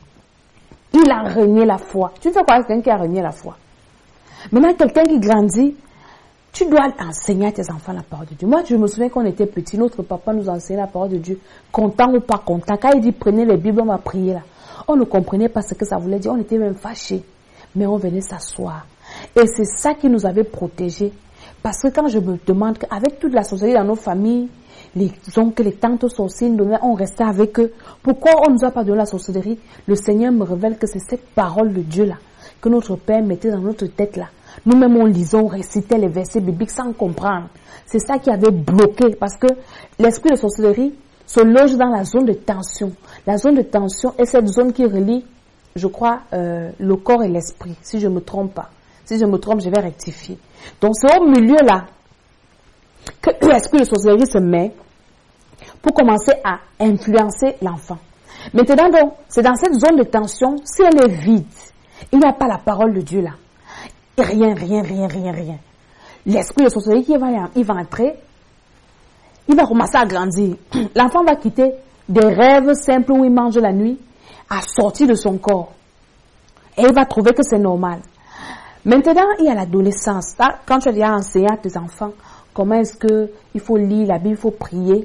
Il a renié la foi. Tu fais quoi avec quelqu'un qui a renié la foi? Maintenant, quelqu'un qui grandit, tu dois enseigner à tes enfants la parole de Dieu. Moi, je me souviens qu'on était petits, notre papa nous enseignait la parole de Dieu, content ou pas content. Quand il dit prenez les Bibles, on va prier là. On ne comprenait pas ce que ça voulait dire, on était même fâchés. Mais on venait s'asseoir. Et c'est ça qui nous avait protégés. Parce que quand je me demande qu'avec toute la sorcellerie dans nos familles, les oncles, les tantes sorcières, on restait avec eux. Pourquoi on ne nous a pas donné la sorcellerie? Le Seigneur me révèle que c'est cette parole de Dieu là, que notre Père mettait dans notre tête là. Nous-mêmes, on lisait, on récitait les versets bibliques sans comprendre. C'est ça qui avait bloqué, parce que l'esprit de sorcellerie se loge dans la zone de tension. La zone de tension est cette zone qui relie, je crois, le corps et l'esprit, si je ne me trompe pas. Si je me trompe, je vais rectifier. Donc, c'est au milieu là que l'esprit de sorcellerie se met pour commencer à influencer l'enfant. Maintenant, donc, c'est dans cette zone de tension, si elle est vide, il n'y a pas la parole de Dieu là. Rien. L'esprit de sorcellerie, il va entrer, il va commencer à grandir. L'enfant va quitter des rêves simples où il mange la nuit, à sortir de son corps. Et il va trouver que c'est normal. Maintenant, il y a l'adolescence. Là, quand tu as enseigné à tes enfants comment est-ce qu'il faut lire la Bible, il faut prier,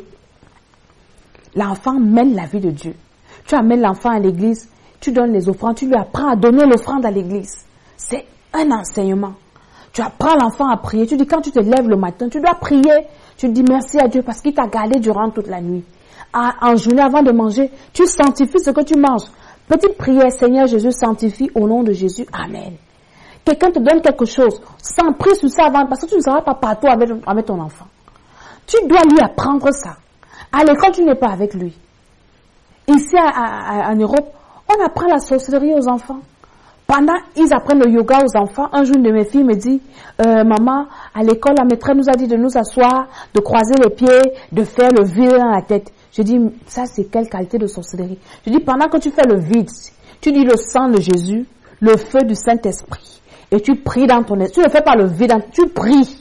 l'enfant mène la vie de Dieu. Tu amènes l'enfant à l'église, tu donnes les offrandes, tu lui apprends à donner l'offrande à l'église. C'est un enseignement. Tu apprends l'enfant à prier. Tu dis quand tu te lèves le matin, tu dois prier. Tu dis merci à Dieu parce qu'il t'a gardé durant toute la nuit. En journée avant de manger, tu sanctifies ce que tu manges. Petite prière, Seigneur Jésus, sanctifie au nom de Jésus. Amen. Quelqu'un te donne quelque chose, sans prie sur ça avant, parce que tu ne seras pas partout avec ton enfant. Tu dois lui apprendre ça. À l'école, tu n'es pas avec lui. Ici, en Europe, on apprend la sorcellerie aux enfants. Pendant ils apprennent le yoga aux enfants, un jour une de mes filles me dit, maman, à l'école, la maîtresse nous a dit de nous asseoir, de croiser les pieds, de faire le vide dans la tête. Je dis, ça c'est quelle qualité de sorcellerie? Je dis, pendant que tu fais le vide, tu dis le sang de Jésus, le feu du Saint-Esprit, et tu pries dans ton esprit. Tu ne fais pas le vide, tu pries.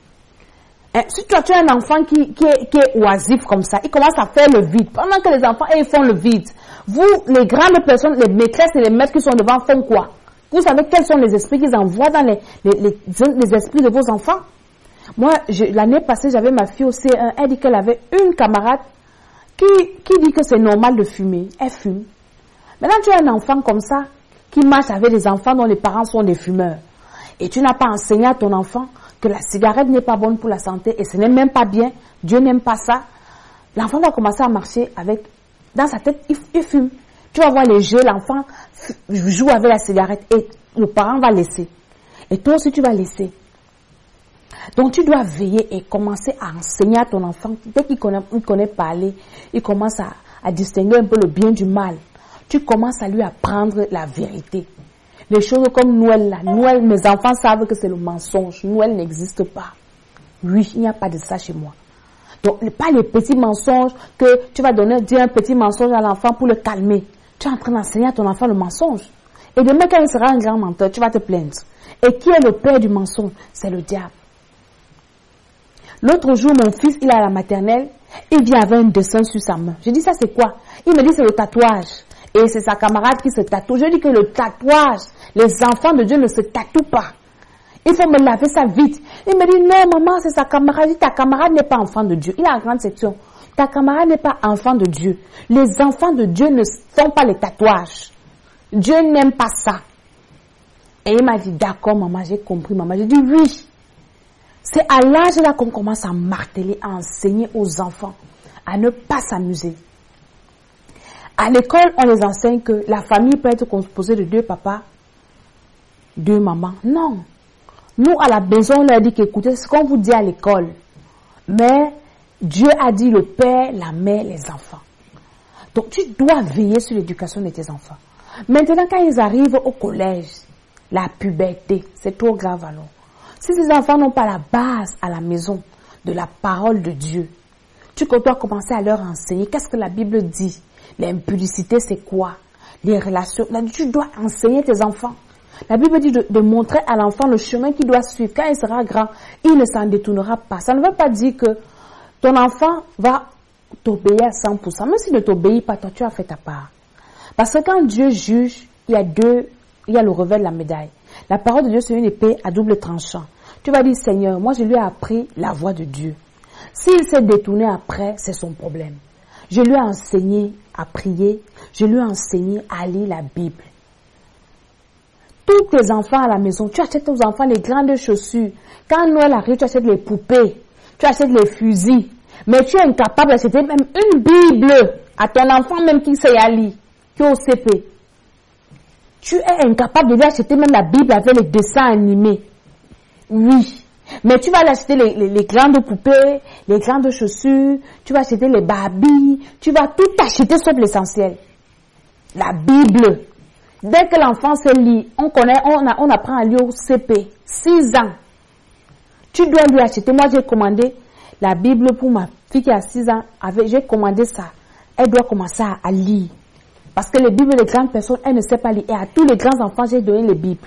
Et si tu as un enfant qui est oisif comme ça, il commence à faire le vide. Pendant que les enfants, ils font le vide. Vous, les grandes personnes, les maîtresses et les maîtres qui sont devant font quoi? Vous savez quels sont les esprits qu'ils envoient dans les esprits de vos enfants? Moi, l'année passée, j'avais ma fille au C1. Elle dit qu'elle avait une camarade qui dit que c'est normal de fumer. Elle fume. Maintenant, tu as un enfant comme ça qui marche avec des enfants dont les parents sont des fumeurs. Et tu n'as pas enseigné à ton enfant que la cigarette n'est pas bonne pour la santé et ce n'est même pas bien. Dieu n'aime pas ça. L'enfant va commencer à marcher avec, dans sa tête, il fume. Tu vas voir les jeux, l'enfant joue avec la cigarette et le parent va laisser. Et toi aussi, tu vas laisser. Donc, tu dois veiller et commencer à enseigner à ton enfant. Dès qu'il connaît parler, il commence à distinguer un peu le bien du mal. Tu commences à lui apprendre la vérité. Les choses comme Noël, là. Noël, mes enfants savent que c'est le mensonge. Noël n'existe pas. Oui, il n'y a pas de ça chez moi. Donc, pas les petits mensonges que tu vas dire un petit mensonge à l'enfant pour le calmer. Tu es en train d'enseigner à ton enfant le mensonge. Et demain, quand il sera un grand menteur, tu vas te plaindre. Et qui est le père du mensonge? C'est le diable. L'autre jour, mon fils, il est à la maternelle, il vient avec un dessin sur sa main. Je dis, ça c'est quoi? Il me dit, c'est le tatouage. Et c'est sa camarade qui se tatoue. Je dis que le tatouage, les enfants de Dieu ne se tatouent pas. Il faut me laver ça vite. Il me dit, non maman, c'est sa camarade. Ta camarade n'est pas enfant de Dieu. Il est en grande section. Ta camarade n'est pas enfant de Dieu. Les enfants de Dieu ne font pas les tatouages. Dieu n'aime pas ça. Et il m'a dit, d'accord maman, j'ai compris maman. J'ai dit, oui. C'est à l'âge là qu'on commence à marteler, à enseigner aux enfants, à ne pas s'amuser. À l'école, on les enseigne que la famille peut être composée de 2 papas, 2 mamans. Non. Nous, à la maison, on leur dit qu'écoutez, c'est ce qu'on vous dit à l'école. Mais Dieu a dit le père, la mère, les enfants. Donc, tu dois veiller sur l'éducation de tes enfants. Maintenant, quand ils arrivent au collège, la puberté, c'est trop grave alors. Si ces enfants n'ont pas la base à la maison de la parole de Dieu, tu dois commencer à leur enseigner. Qu'est-ce que la Bible dit? L'impudicité, c'est quoi? Les relations. Là, tu dois enseigner tes enfants. La Bible dit de montrer à l'enfant le chemin qu'il doit suivre. Quand il sera grand, il ne s'en détournera pas. Ça ne veut pas dire que ton enfant va t'obéir à 100%. Même s'il ne t'obéit pas, toi, tu as fait ta part. Parce que quand Dieu juge, il y a le revers de la médaille. La parole de Dieu, c'est une épée à double tranchant. Tu vas dire, Seigneur, moi, je lui ai appris la voix de Dieu. S'il s'est détourné après, c'est son problème. Je lui ai enseigné à prier. Je lui ai enseigné à lire la Bible. Tous tes enfants à la maison, tu achètes aux enfants les grandes chaussures. Quand Noël arrive, tu achètes les poupées. Tu achètes les fusils. Mais tu es incapable d'acheter même une Bible à ton enfant même qui sait à lire, qui est au CP. Tu es incapable de lui acheter même la Bible avec les dessins animés. Oui. Mais tu vas lui acheter les grandes poupées, les grandes chaussures, tu vas acheter les Barbies, tu vas tout acheter sauf l'essentiel. La Bible. Dès que l'enfant se lit, on apprend à lire au CP. 6 ans. Tu dois lui acheter. Moi, j'ai commandé la Bible pour ma fille qui a 6 ans. J'ai commandé ça. Elle doit commencer à lire. Parce que les Bibles des grandes personnes, elles ne savent pas lire. Et à tous les grands enfants, j'ai donné les Bibles.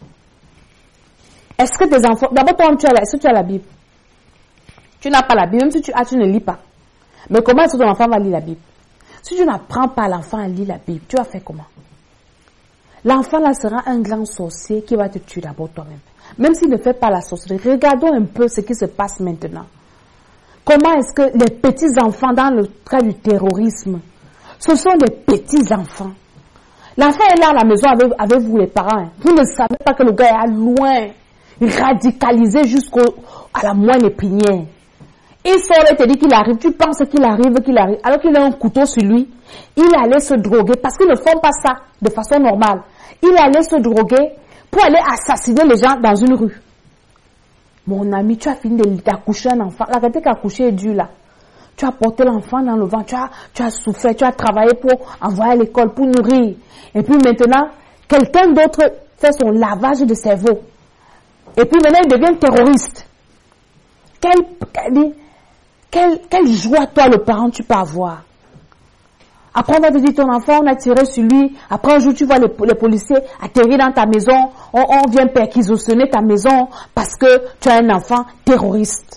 Est-ce que tes enfants... D'abord, toi, est-ce que tu as la Bible? Tu n'as pas la Bible. Même si tu as, tu ne lis pas. Mais comment est-ce que ton enfant va lire la Bible? Si tu n'apprends pas à l'enfant à lire la Bible, tu vas faire comment? L'enfant là sera un grand sorcier qui va te tuer d'abord toi-même. Même s'il ne fait pas la sorcellerie, regardons un peu ce qui se passe maintenant. Comment est-ce que les petits enfants, dans le cas du terrorisme, ce sont des petits enfants. L'enfant est là à la maison avec vous les parents. Vous ne savez pas que le gars est à loin, radicalisé jusqu'à la moindre épinière. Il sort et te dit qu'il arrive, tu penses qu'il arrive, alors qu'il a un couteau sur lui. Il allait se droguer, parce qu'ils ne font pas ça de façon normale. Il allait se droguer pour aller assassiner les gens dans une rue. Mon ami, tu as fini d'accoucher un enfant. La réalité qu'accoucher est dur là. Tu as porté l'enfant dans le ventre, tu as souffert, tu as travaillé pour envoyer à l'école, pour nourrir. Et puis maintenant, quelqu'un d'autre fait son lavage de cerveau. Et puis maintenant, il devient terroriste. Quelle joie, toi, le parent, tu peux avoir. Après, on va te dire, ton enfant, on a tiré sur lui. Après, un jour, tu vois les policiers atterrir dans ta maison. On vient perquisitionner ta maison parce que tu as un enfant terroriste.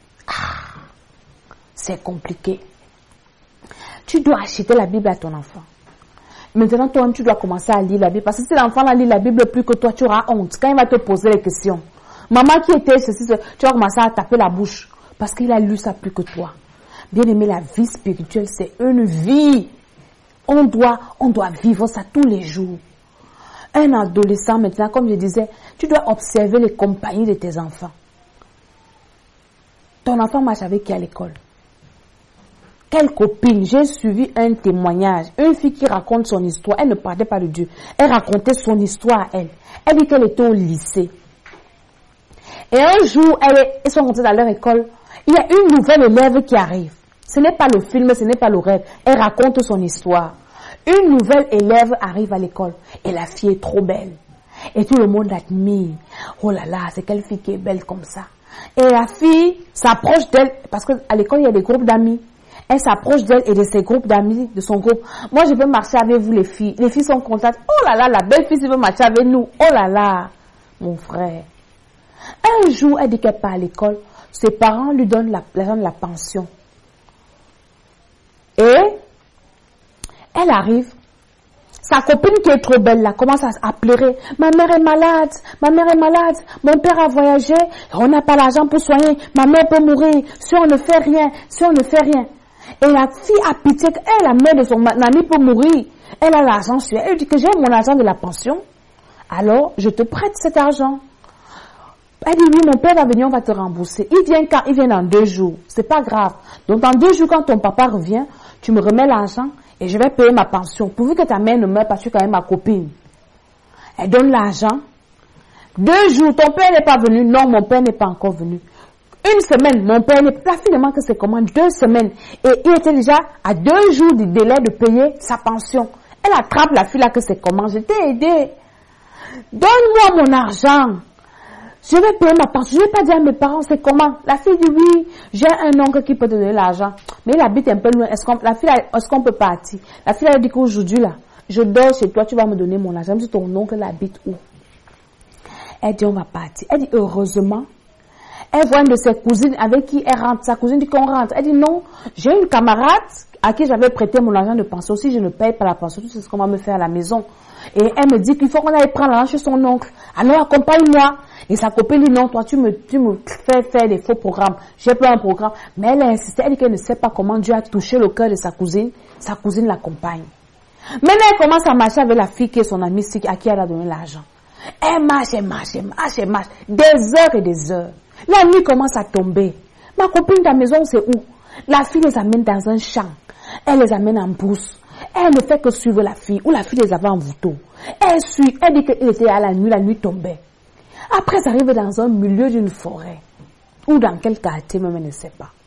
C'est compliqué. Tu dois acheter la Bible à ton enfant. Maintenant, toi-même, tu dois commencer à lire la Bible. Parce que si l'enfant lit la Bible plus que toi, tu auras honte. Quand il va te poser les questions. Maman qui était ceci, tu vas commencer à taper la bouche. Parce qu'il a lu ça plus que toi. Bien aimé, la vie spirituelle, c'est une vie. On doit vivre ça tous les jours. Un adolescent maintenant, comme je disais, tu dois observer les compagnies de tes enfants. Ton enfant marche avec qui à l'école? Quelle copine? J'ai suivi un témoignage. Une fille qui raconte son histoire. Elle ne parlait pas de Dieu. Elle racontait son histoire à elle. Elle dit qu'elle était au lycée. Et un jour, ils sont rentrés dans leur école. Il y a une nouvelle élève qui arrive. Ce n'est pas le film, ce n'est pas le rêve. Elle raconte son histoire. Une nouvelle élève arrive à l'école. Et la fille est trop belle. Et tout le monde admire. Oh là là, c'est quelle fille qui est belle comme ça. Et la fille s'approche d'elle. Parce qu'à l'école, il y a des groupes d'amis. Elle s'approche d'elle et de ses groupes d'amis, de son groupe. Moi, je veux marcher avec vous, les filles. Les filles sont contentes. Oh là là, la belle fille, elle veut marcher avec nous. Oh là là, mon frère. Un jour, elle dit qu'elle part à l'école. Ses parents lui donnent la pension. Et elle arrive. Sa copine qui est trop belle là commence à pleurer. Ma mère est malade. Ma mère est malade. Mon père a voyagé. On n'a pas l'argent pour soigner. Ma mère peut mourir. Si on ne fait rien. Si on ne fait rien. Et la fille a pitié qu'elle, la mère de son ami, peut mourir. Elle a l'argent sur elle. Elle dit que j'ai mon argent de la pension. Alors, je te prête cet argent. Elle dit, oui, mon père va venir, on va te rembourser. Il vient quand? Il vient dans 2 jours. C'est pas grave. Donc, dans 2 jours, quand ton papa revient, tu me remets l'argent Et je vais payer ma pension. Pourvu que ta mère ne meure pas, tu es quand même ma copine. Elle donne l'argent. 2 jours, ton père n'est pas venu. Non, mon père n'est pas encore venu. 1 semaine, mon père n'est pas. La fille demande que c'est comment 2 semaines. Et il était déjà à 2 jours du délai de payer sa pension. Elle attrape la fille là que c'est comment. Je t'ai aidé. Donne-moi mon argent. Je vais payer ma pension. Je ne vais pas dire à mes parents c'est comment. La fille dit oui, j'ai un oncle qui peut te donner l'argent. Mais il habite un peu loin. Est-ce qu'on peut partir? La fille a dit qu'aujourd'hui là, je dors chez toi, tu vas me donner mon argent. Je dis ton oncle habite où? Elle dit on va partir. Elle dit heureusement. Elle voit une de ses cousines avec qui elle rentre. Sa cousine dit qu'on rentre. Elle dit non, j'ai une camarade à qui j'avais prêté mon argent de pension. Si je ne paye pas la pension, tout ce qu'on va me faire à la maison. Et elle me dit qu'il faut qu'on aille prendre l'argent chez son oncle. Alors accompagne-moi. Et sa copine dit non, toi tu me fais faire des faux programmes. J'ai pas un programme. Mais elle a insisté. Elle dit qu'elle ne sait pas comment Dieu a touché le cœur de sa cousine. Sa cousine l'accompagne. Maintenant elle commence à marcher avec la fille qui est son amie, à qui elle a donné l'argent. Elle marche, elle marche, elle marche, elle marche. Des heures et des heures. La nuit commence à tomber. Ma copine, ta maison, c'est où? La fille les amène dans un champ. Elle les amène en brousse. Elle ne fait que suivre la fille. Ou la fille les avait en vouto. Elle suit. Elle dit qu'elle était à la nuit tombait. Après, elle arrive dans un milieu d'une forêt. Ou dans quel quartier, même elle ne sait pas.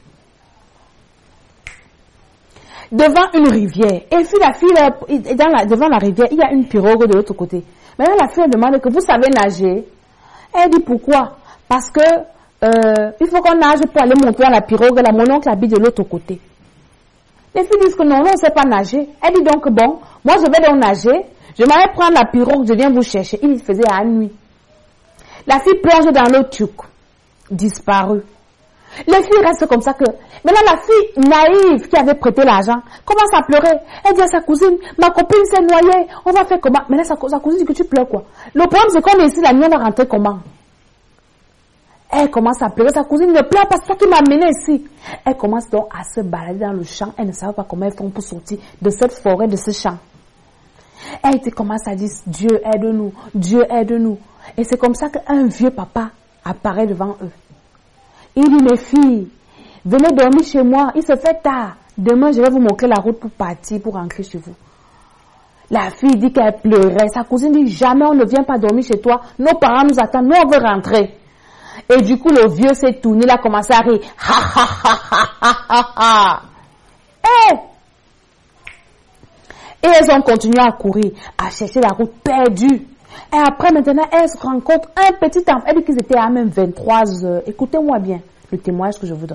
Devant une rivière. Et puis la fille, devant la rivière, il y a une pirogue de l'autre côté. Maintenant, la fille demande que vous savez nager. Elle dit pourquoi? Parce que il faut qu'on nage pour aller monter à la pirogue. Là, mon oncle habite de l'autre côté. Les filles disent que non, on ne sait pas nager. Elle dit donc bon, moi je vais donc nager. Je m'allais prendre la pirogue, je viens vous chercher. Il faisait à la nuit. La fille plonge dans l'eau turque. Disparue. Les filles restent comme ça que... Maintenant la fille naïve qui avait prêté l'argent commence à pleurer. Elle dit à sa cousine, ma copine s'est noyée. On va faire comment? Maintenant sa cousine dit que tu pleures quoi? Le problème c'est qu'on est ici, la nuit on va rentrer comment? Elle commence à pleurer. Sa cousine ne pleure pas, c'est ça qui m'a amenée ici. Elle commence donc à se balader dans le champ. Elle ne savait pas comment elles font pour sortir de cette forêt, de ce champ. Elle commence à dire, Dieu aide-nous, Dieu aide-nous. Et c'est comme ça qu'un vieux papa apparaît devant eux. Il dit, mes filles, venez dormir chez moi. Il se fait tard. Demain, je vais vous montrer la route pour partir, pour rentrer chez vous. La fille dit qu'elle pleurait. Sa cousine dit, jamais on ne vient pas dormir chez toi. Nos parents nous attendent, nous on veut rentrer. Et du coup, le vieux s'est tourné, il a commencé à rire. Ha ha ha ha ha ha ha. Et elles ont continué à courir, à chercher la route perdue. Et après, maintenant, elles se rencontrent un petit enfant. Elle dit qu'ils étaient à même 23 heures. Écoutez-moi bien le témoignage que je vous donne.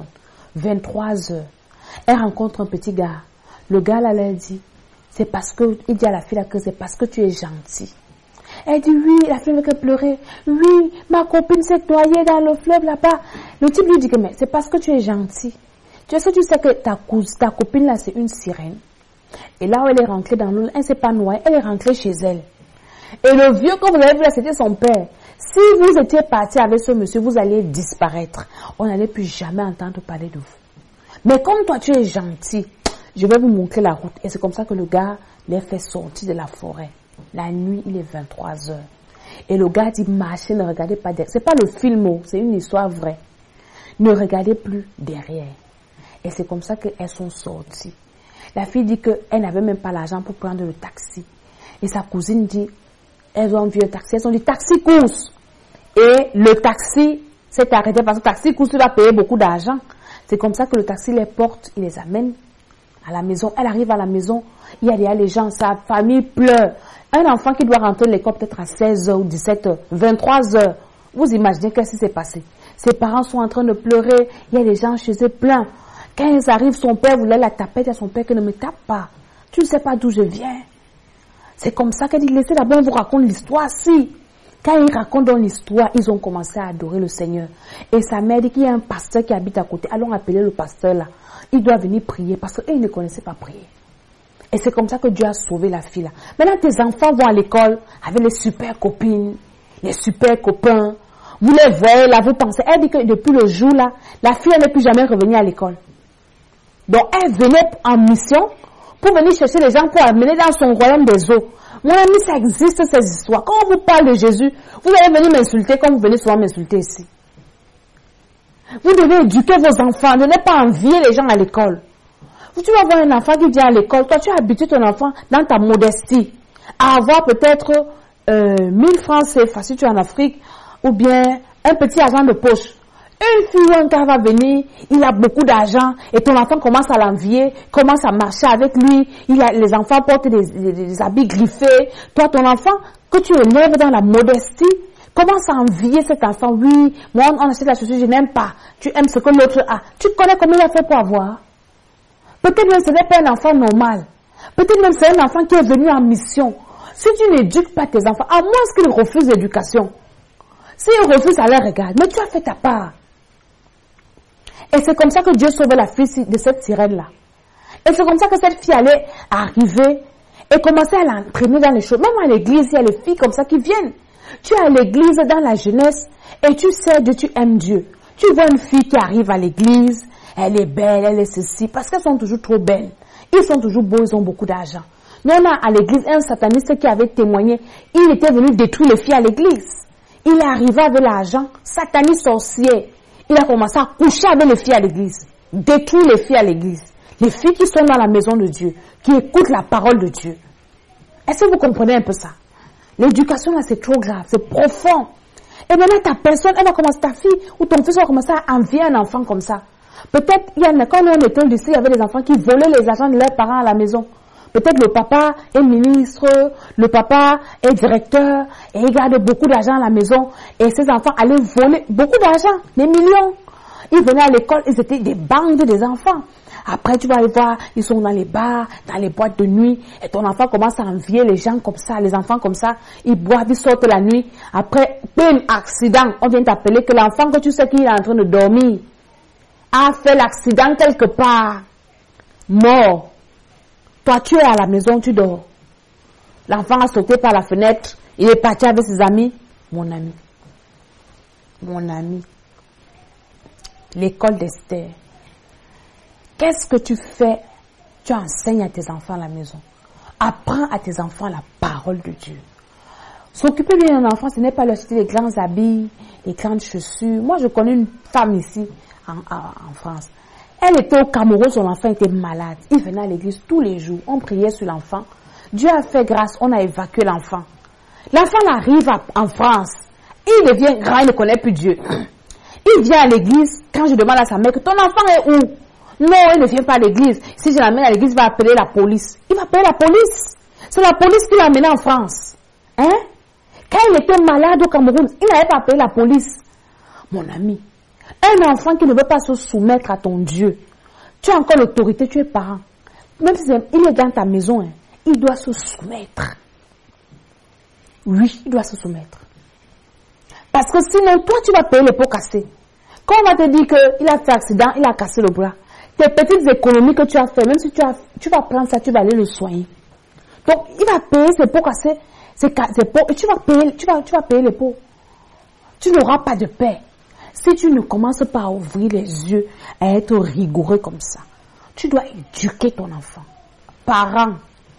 23 heures. Elle rencontre un petit gars. Le gars là, elle dit, c'est parce que, il dit à la fille là que c'est parce que tu es gentil. Elle dit oui, la fille veut pleurer. Oui, ma copine s'est noyée dans le fleuve là-bas. Le type lui dit que mais c'est parce que tu es gentil. Tu sais que ta copine là c'est une sirène. Et là où elle est rentrée dans l'eau, elle ne s'est pas noyée, elle est rentrée chez elle. Et le vieux que vous avez vu là, c'était son père. Si vous étiez parti avec ce monsieur, vous alliez disparaître. On n'allait plus jamais entendre parler de vous. Mais comme toi tu es gentil, je vais vous montrer la route. Et c'est comme ça que le gars les fait sortir de la forêt. La nuit, il est 23 heures. Et le gars dit, marchez, ne regardez pas derrière. C'est pas le film, c'est une histoire vraie. Ne regardez plus derrière. Et c'est comme ça qu'elles sont sorties. La fille dit qu'elle n'avait même pas l'argent pour prendre le taxi. Et sa cousine dit, elles ont vu un taxi. Elles ont dit, taxi course. Et le taxi s'est arrêté parce que le taxi course, il va payer beaucoup d'argent. C'est comme ça que le taxi les porte, il les amène à la maison. Elle arrive à la maison, il y a déjà les gens, sa famille pleure. Un enfant qui doit rentrer à l'école peut-être à 16h ou 17h, 23h. Vous imaginez qu'est-ce qui s'est passé? Ses parents sont en train de pleurer, il y a des gens chez eux pleins. Quand ils arrivent, son père voulait la taper, il y a son père qui ne me tape pas. Tu ne sais pas d'où je viens. C'est comme ça qu'elle dit, laissez d'abord, on vous raconte l'histoire. Si, quand ils racontent dans l'histoire, ils ont commencé à adorer le Seigneur. Et sa mère dit qu'il y a un pasteur qui habite à côté. Allons appeler le pasteur là. Il doit venir prier parce qu'ils ne connaissaient pas prier. Et c'est comme ça que Dieu a sauvé la fille là. Maintenant, tes enfants vont à l'école avec les super copines, les super copains. Vous les voyez là, vous pensez. Elle dit que depuis le jour là, la fille n'est plus jamais revenue à l'école. Donc, elle venait en mission pour venir chercher les gens pour amener dans son royaume des eaux. Mon ami, ça existe ces histoires. Quand on vous parle de Jésus, vous allez venir m'insulter comme vous venez souvent m'insulter ici. Vous devez éduquer vos enfants. Ne pas envier les gens à l'école. Tu vas voir un enfant qui vient à l'école, toi tu as habitué ton enfant dans ta modestie à avoir peut-être 1000 francs CFA si tu es en Afrique, ou bien un petit argent de poche. Une fille ou un gars va venir, il a beaucoup d'argent et ton enfant commence à l'envier, commence à marcher avec lui, les enfants portent des habits griffés. Toi, ton enfant, que tu élèves dans la modestie, commence à envier cet enfant. Oui, moi on achète la chaussure, je n'aime pas. Tu aimes ce que l'autre a. Tu connais comment il a fait pour avoir. Peut-être même ce n'est pas un enfant normal. Peut-être même c'est un enfant qui est venu en mission. Si tu n'éduques pas tes enfants, à moins qu'ils refusent l'éducation. S'ils refusent, alors regarde, mais tu as fait ta part. Et c'est comme ça que Dieu sauve la fille de cette sirène-là. Et c'est comme ça que cette fille allait arriver et commencer à l'entraîner dans les choses. Même à l'église, il y a les filles comme ça qui viennent. Tu es à l'église dans la jeunesse et tu sais Dieu, tu aimes Dieu. Tu vois une fille qui arrive à l'église, elle est belle, elle est ceci, parce qu'elles sont toujours trop belles. Ils sont toujours beaux, ils ont beaucoup d'argent. Nous, on a à l'église un sataniste qui avait témoigné. Il était venu détruire les filles à l'église. Il est arrivé avec l'argent, sataniste sorcier. Il a commencé à coucher avec les filles à l'église, détruire les filles à l'église. Les filles qui sont dans la maison de Dieu, qui écoutent la parole de Dieu. Est-ce que vous comprenez un peu ça? L'éducation là, c'est trop grave, c'est profond. Et maintenant, ta personne, elle va commencer, ta fille ou ton fils va commencer à envier un enfant comme ça. Peut-être, quand on était au lycée, il y avait des enfants qui volaient les argent de leurs parents à la maison. Peut-être le papa est ministre, le papa est directeur, et il garde beaucoup d'argent à la maison. Et ses enfants allaient voler beaucoup d'argent, des millions. Ils venaient à l'école, ils étaient des bandes des enfants. Après, tu vas aller voir, ils sont dans les bars, dans les boîtes de nuit, et ton enfant commence à envier les gens comme ça, les enfants comme ça. Ils boivent, ils sortent la nuit. Après, un accident, on vient t'appeler que l'enfant que tu sais qu'il est en train de dormir a fait l'accident quelque part, mort. Toi, tu es à la maison, tu dors. L'enfant a sauté par la fenêtre, il est parti avec ses amis. Mon ami, l'école d'Esther. Qu'est-ce que tu fais? Tu enseignes à tes enfants à la maison. Apprends à tes enfants la parole de Dieu. S'occuper bien d'un enfant, ce n'est pas leur acheter des grands habits, des grandes chaussures. Moi, je connais une femme ici, en France. Elle était au Cameroun, son enfant était malade. Il venait à l'église tous les jours. On priait sur l'enfant. Dieu a fait grâce, on a évacué l'enfant. L'enfant arrive en France. Il devient grand, il ne connaît plus Dieu. Il vient à l'église. Quand je demande à sa mère que ton enfant est où? Non, il ne vient pas à l'église. Si je l'amène à l'église, il va appeler la police. Il va appeler la police. C'est la police qui l'a amené en France. Hein? Quand il était malade au Cameroun, il n'avait pas appelé la police. Mon ami, un enfant qui ne veut pas se soumettre à ton Dieu, tu as encore l'autorité, tu es parent. Même si il est dans ta maison, hein, il doit se soumettre. Oui, il doit se soumettre. Parce que sinon, toi, tu vas payer les pots cassés. Quand on va te dire qu'il a fait accident, il a cassé le bras, tes petites économies que tu as fait, même si tu vas prendre ça, tu vas aller le soigner. Donc, il va payer ses pots cassés, ses pots, et tu vas payer les pots. Tu n'auras pas de paix. Si tu ne commences pas à ouvrir les yeux, à être rigoureux comme ça, tu dois éduquer ton enfant. Parents,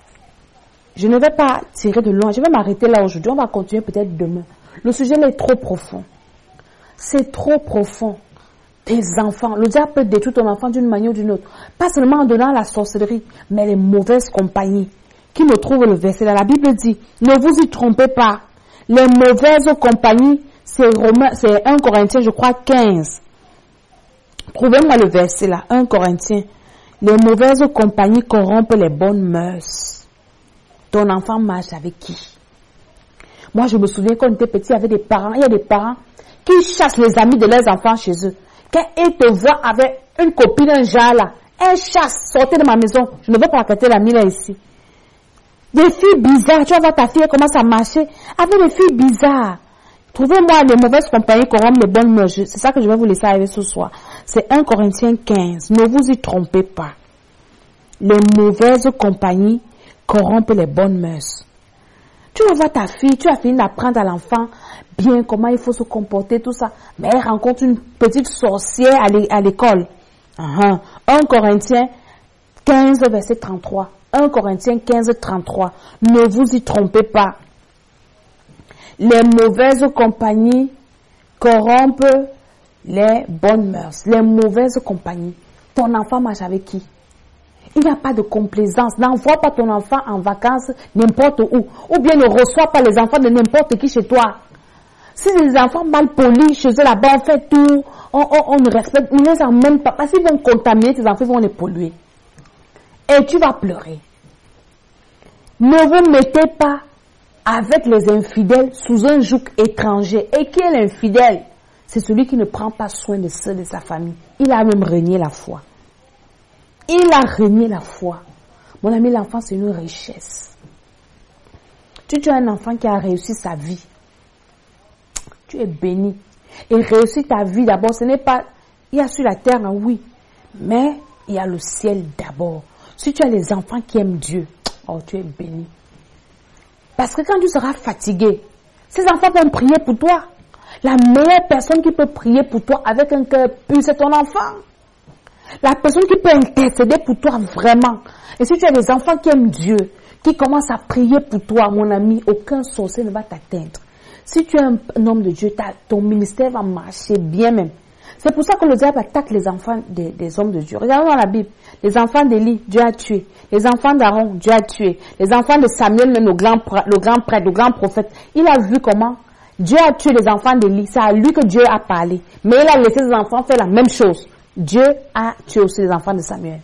je ne vais pas tirer de loin, je vais m'arrêter là aujourd'hui, on va continuer peut-être demain. Le sujet là est trop profond. C'est trop profond. Tes enfants, le diable peut détruire ton enfant d'une manière ou d'une autre. Pas seulement en donnant la sorcellerie, mais les mauvaises compagnies. Qui me trouve le verset là? La Bible dit, ne vous y trompez pas. Les mauvaises compagnies, c'est 1 Corinthiens, je crois, 15. Trouvez-moi le verset là, 1 Corinthiens. Les mauvaises compagnies corrompent les bonnes mœurs. Ton enfant marche avec qui? Moi, je me souviens quand on était petit, il y avait des parents, il y a des parents qui chassent les amis de leurs enfants chez eux. Quand ils te voient avec une copine, un genre là, elle chasse, sortez de ma maison. Je ne veux pas raconter l'ami là ici. Des filles bizarres, tu vas voir ta fille, elle commence à marcher avec des filles bizarres. Trouvez-moi les mauvaises compagnies corrompent les bonnes mœurs. C'est ça que je vais vous laisser arriver ce soir. C'est 1 Corinthiens 15. Ne vous y trompez pas. Les mauvaises compagnies corrompent les bonnes mœurs. Tu vas voir ta fille, tu as fini d'apprendre à l'enfant bien comment il faut se comporter, tout ça. Mais elle rencontre une petite sorcière à l'école. 1 Corinthiens 15, verset 33. 1 Corinthiens 15, 33. Ne vous y trompez pas. Les mauvaises compagnies corrompent les bonnes mœurs. Les mauvaises compagnies. Ton enfant marche avec qui? Il n'y a pas de complaisance. N'envoie pas ton enfant en vacances n'importe où. Ou bien ne reçois pas les enfants de n'importe qui chez toi. Si les enfants mal polis chez eux là-bas, on fait tout, on ne respecte, ne les emmène pas. Parce qu'ils vont contaminer tes enfants, ils vont les polluer. Et tu vas pleurer. Ne vous mettez pas avec les infidèles sous un joug étranger. Et qui est l'infidèle? C'est celui qui ne prend pas soin de ceux de sa famille. Il a même renié la foi. Il a renié la foi. Mon ami, l'enfant, c'est une richesse. Tu as un enfant qui a réussi sa vie. Tu es béni. Et réussir ta vie d'abord, ce n'est pas... Il y a sur la terre, oui. Mais il y a le ciel d'abord. Si tu as les enfants qui aiment Dieu, oh, tu es béni. Parce que quand tu seras fatigué, ces enfants vont prier pour toi. La meilleure personne qui peut prier pour toi avec un cœur pur, c'est ton enfant. La personne qui peut intercéder pour toi vraiment. Et si tu as des enfants qui aiment Dieu, qui commencent à prier pour toi, mon ami, aucun sorcier ne va t'atteindre. Si tu es un homme de Dieu, ton ministère va marcher bien même. C'est pour ça que le diable attaque les enfants des hommes de Dieu. Regardons dans la Bible. Les enfants d'Élie, Dieu a tué. Les enfants d'Aaron, Dieu a tué. Les enfants de Samuel, même le grand prêtre, le grand prophète. Il a vu comment Dieu a tué les enfants d'Élie. C'est à lui que Dieu a parlé. Mais il a laissé ses enfants faire la même chose. Dieu a tué aussi les enfants de Samuel.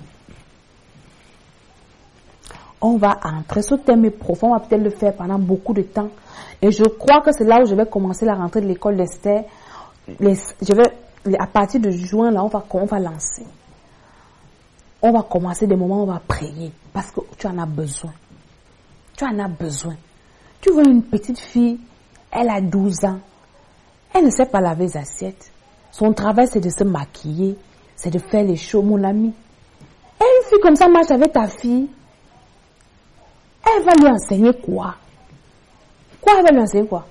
On va entrer. Ce thème est profond. On va peut-être le faire pendant beaucoup de temps. Et je crois que c'est là où je vais commencer la rentrée de l'école d'Esther. À partir de juin, là, on va lancer. On va commencer des moments où on va prier. Parce que tu en as besoin. Tu en as besoin. Tu vois une petite fille, elle a 12 ans. Elle ne sait pas laver les assiettes. Son travail, c'est de se maquiller. C'est de faire les choses, mon ami. Et une fille comme ça marche avec ta fille. Elle va lui enseigner quoi? Quoi elle va lui enseigner quoi?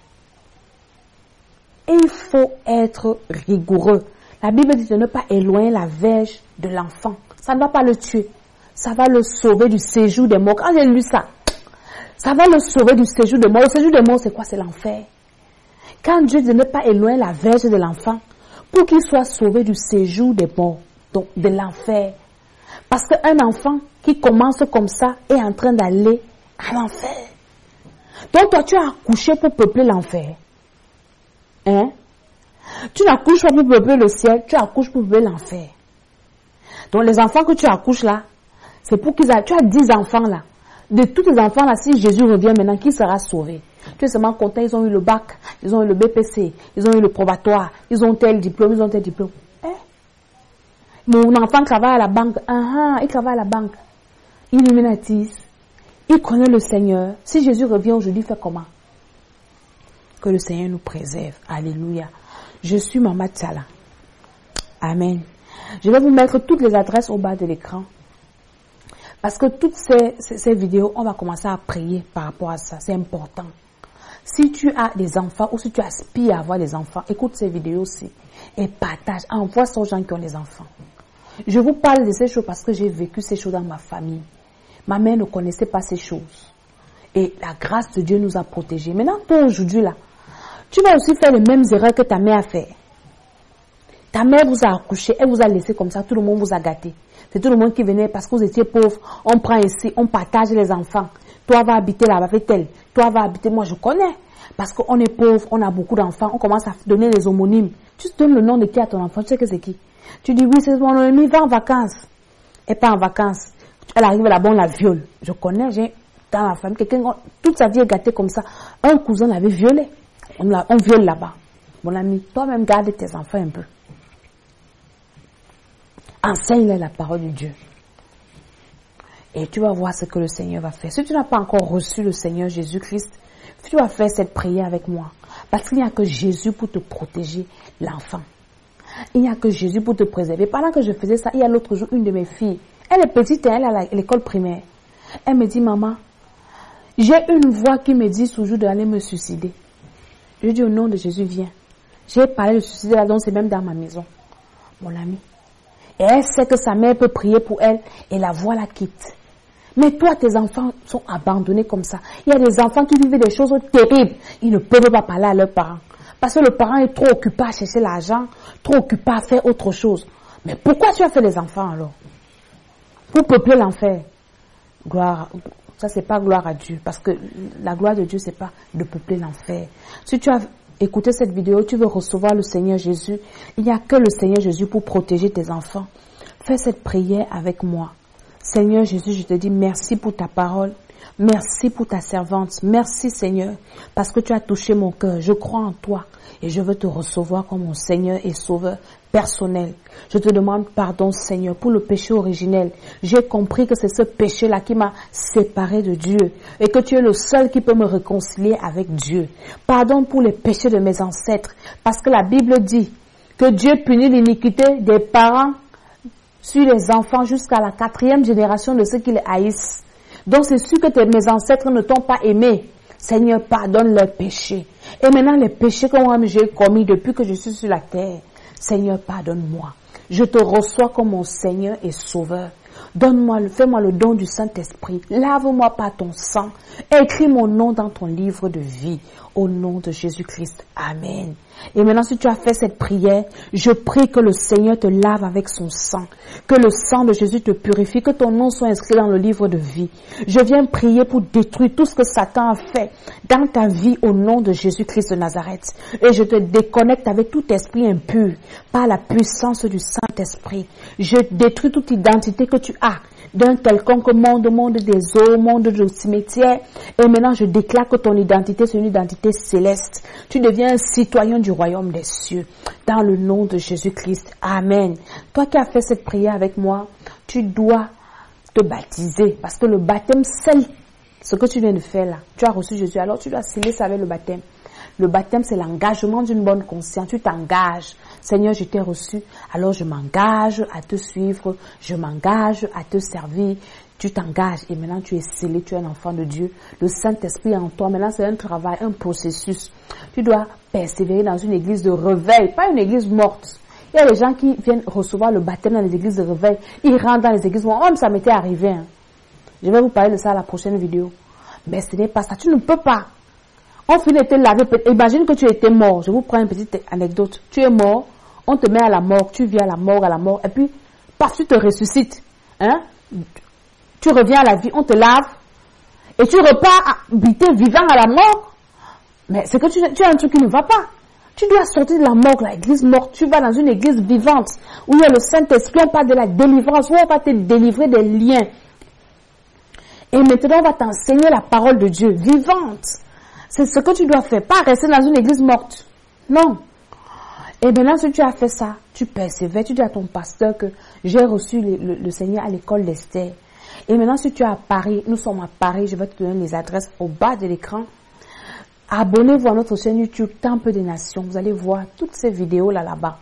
Et il faut être rigoureux. La Bible dit de ne pas éloigner la verge de l'enfant. Ça ne va pas le tuer. Ça va le sauver du séjour des morts. Quand j'ai lu ça, ça va le sauver du séjour des morts. Le séjour des morts, c'est quoi? C'est l'enfer. Quand Dieu dit de ne pas éloigner la verge de l'enfant, pour qu'il soit sauvé du séjour des morts, donc de l'enfer. Parce qu'un enfant qui commence comme ça est en train d'aller à l'enfer. Donc toi, tu as accouché pour peupler l'enfer. Hein? Tu n'accouches pas pour peupler le ciel, tu accouches pour peupler l'enfer. Donc les enfants que tu accouches là, c'est pour qu'ils aient... Tu as 10 enfants là. De tous tes enfants là, si Jésus revient maintenant, qui sera sauvé? Tu es seulement content, ils ont eu le bac, ils ont eu le BPC, ils ont eu le probatoire, ils ont tel diplôme, ils ont tel diplôme. Hein? Mon enfant travaille à la banque, il travaille à la banque. Illuminatis, il connaît le Seigneur. Si Jésus revient aujourd'hui, fait comment? Que le Seigneur nous préserve. Alléluia. Je suis Maman Tchala. Amen. Je vais vous mettre toutes les adresses au bas de l'écran. Parce que toutes ces vidéos, on va commencer à prier par rapport à ça. C'est important. Si tu as des enfants ou si tu aspires à avoir des enfants, écoute ces vidéos aussi. Et partage. Envoie ça aux gens qui ont des enfants. Je vous parle de ces choses parce que j'ai vécu ces choses dans ma famille. Ma mère ne connaissait pas ces choses. Et la grâce de Dieu nous a protégés. Maintenant, toi aujourd'hui là, tu vas aussi faire les mêmes erreurs que ta mère a fait. Ta mère vous a accouché, elle vous a laissé comme ça, tout le monde vous a gâté. C'est tout le monde qui venait parce que vous étiez pauvres. On prend ici, on partage les enfants. Toi va habiter là-bas avec tel. Toi va habiter, moi je connais. Parce qu'on est pauvre, on a beaucoup d'enfants, on commence à donner les homonymes. Tu te donnes le nom de qui à ton enfant, tu sais que c'est qui. Tu dis oui, c'est mon ami, va en vacances. Et pas en vacances. Elle arrive là-bas, on la viole. Je connais, j'ai dans la famille, quelqu'un, toute sa vie est gâtée comme ça. Un cousin l'avait violé. On viole là-bas. Mon ami, toi-même garde tes enfants un peu. Enseigne-leur la parole de Dieu. Et tu vas voir ce que le Seigneur va faire. Si tu n'as pas encore reçu le Seigneur Jésus-Christ, tu vas faire cette prière avec moi. Parce qu'il n'y a que Jésus pour te protéger l'enfant. Il n'y a que Jésus pour te préserver. Pendant que je faisais ça, il y a l'autre jour, une de mes filles. Elle est petite, elle est à l'école primaire. Elle me dit, maman, j'ai une voix qui me dit toujours d'aller me suicider. Je dis au nom de Jésus, viens. J'ai parlé de suicider là, donc c'est même dans ma maison. Mon ami. Et elle sait que sa mère peut prier pour elle et la voix la quitte. Mais toi, tes enfants sont abandonnés comme ça. Il y a des enfants qui vivent des choses terribles. Ils ne peuvent pas parler à leurs parents. Parce que le parent est trop occupé à chercher l'argent, trop occupé à faire autre chose. Mais pourquoi tu as fait les enfants alors? pour peupler l'enfer. Gloire, ça c'est pas gloire à Dieu, parce que la gloire de Dieu c'est pas de peupler l'enfer. Si tu as écouté cette vidéo, tu veux recevoir le Seigneur Jésus, il n'y a que le Seigneur Jésus pour protéger tes enfants. Fais cette prière avec moi. Seigneur Jésus, je te dis merci pour ta parole. Merci pour ta servante. Merci Seigneur, parce que tu as touché mon cœur. Je crois en toi et je veux te recevoir comme mon Seigneur et Sauveur personnel. Je te demande pardon Seigneur pour le péché originel. J'ai compris que c'est ce péché-là qui m'a séparé de Dieu et que tu es le seul qui peut me réconcilier avec Dieu. Pardon pour les péchés de mes ancêtres, parce que la Bible dit que Dieu punit l'iniquité des parents sur les enfants jusqu'à la 4e génération de ceux qui les haïssent. Donc c'est sûr que mes ancêtres ne t'ont pas aimé. Seigneur, pardonne leurs péchés. Et maintenant les péchés que moi j'ai commis depuis que je suis sur la terre, Seigneur, pardonne-moi. Je te reçois comme mon Seigneur et Sauveur. Donne-moi, fais-moi le don du Saint-Esprit. Lave-moi par ton sang. Écris mon nom dans ton livre de vie. Au nom de Jésus-Christ. Amen. Et maintenant, si tu as fait cette prière, je prie que le Seigneur te lave avec son sang. Que le sang de Jésus te purifie. Que ton nom soit inscrit dans le livre de vie. Je viens prier pour détruire tout ce que Satan a fait dans ta vie au nom de Jésus-Christ de Nazareth. Et je te déconnecte avec tout esprit impur par la puissance du Saint-Esprit. Je détruis toute identité que tu as d'un quelconque monde des eaux, monde du cimetière. Et maintenant, je déclare que ton identité, c'est une identité céleste. Tu deviens un citoyen du royaume des cieux. Dans le nom de Jésus-Christ. Amen. Toi qui as fait cette prière avec moi, tu dois te baptiser. Parce que le baptême scelle ce que tu viens de faire là. Tu as reçu Jésus, alors tu dois sceller ça avec le baptême. Le baptême, c'est l'engagement d'une bonne conscience. Tu t'engages. Seigneur, je t'ai reçu, alors je m'engage à te suivre, je m'engage à te servir. Tu t'engages et maintenant tu es scellé, tu es un enfant de Dieu. Le Saint-Esprit est en toi. Maintenant, c'est un travail, un processus. Tu dois persévérer dans une église de réveil, pas une église morte. Il y a des gens qui viennent recevoir le baptême dans les églises de réveil. Ils rentrent dans les églises. Oh, ça m'était arrivé. Hein. Je vais vous parler de ça à la prochaine vidéo. Mais ce n'est pas ça. Tu ne peux pas. On finit de te laver. Imagine que tu étais mort. Je vous prends une petite anecdote. Tu es mort. On te met à la mort. Tu vis à la mort. Et puis, parce que tu te ressuscites. Hein? Tu reviens à la vie. On te lave. Et tu repars habiter vivant à la mort. Mais c'est que tu as un truc qui ne va pas. Tu dois sortir de la mort, l'église morte. Tu vas dans une église vivante. Où il y a le Saint-Esprit. On parle de la délivrance. Où on va te délivrer des liens. Et maintenant, on va t'enseigner la parole de Dieu vivante. C'est ce que tu dois faire. Pas rester dans une église morte. Non. Et maintenant, si tu as fait ça, tu persévères. Tu dis à ton pasteur que j'ai reçu le Seigneur à l'école d'Esther. Et maintenant, si tu es à Paris, nous sommes à Paris, je vais te donner les adresses au bas de l'écran. Abonnez-vous à notre chaîne YouTube Temple des Nations. Vous allez voir toutes ces vidéos là-bas.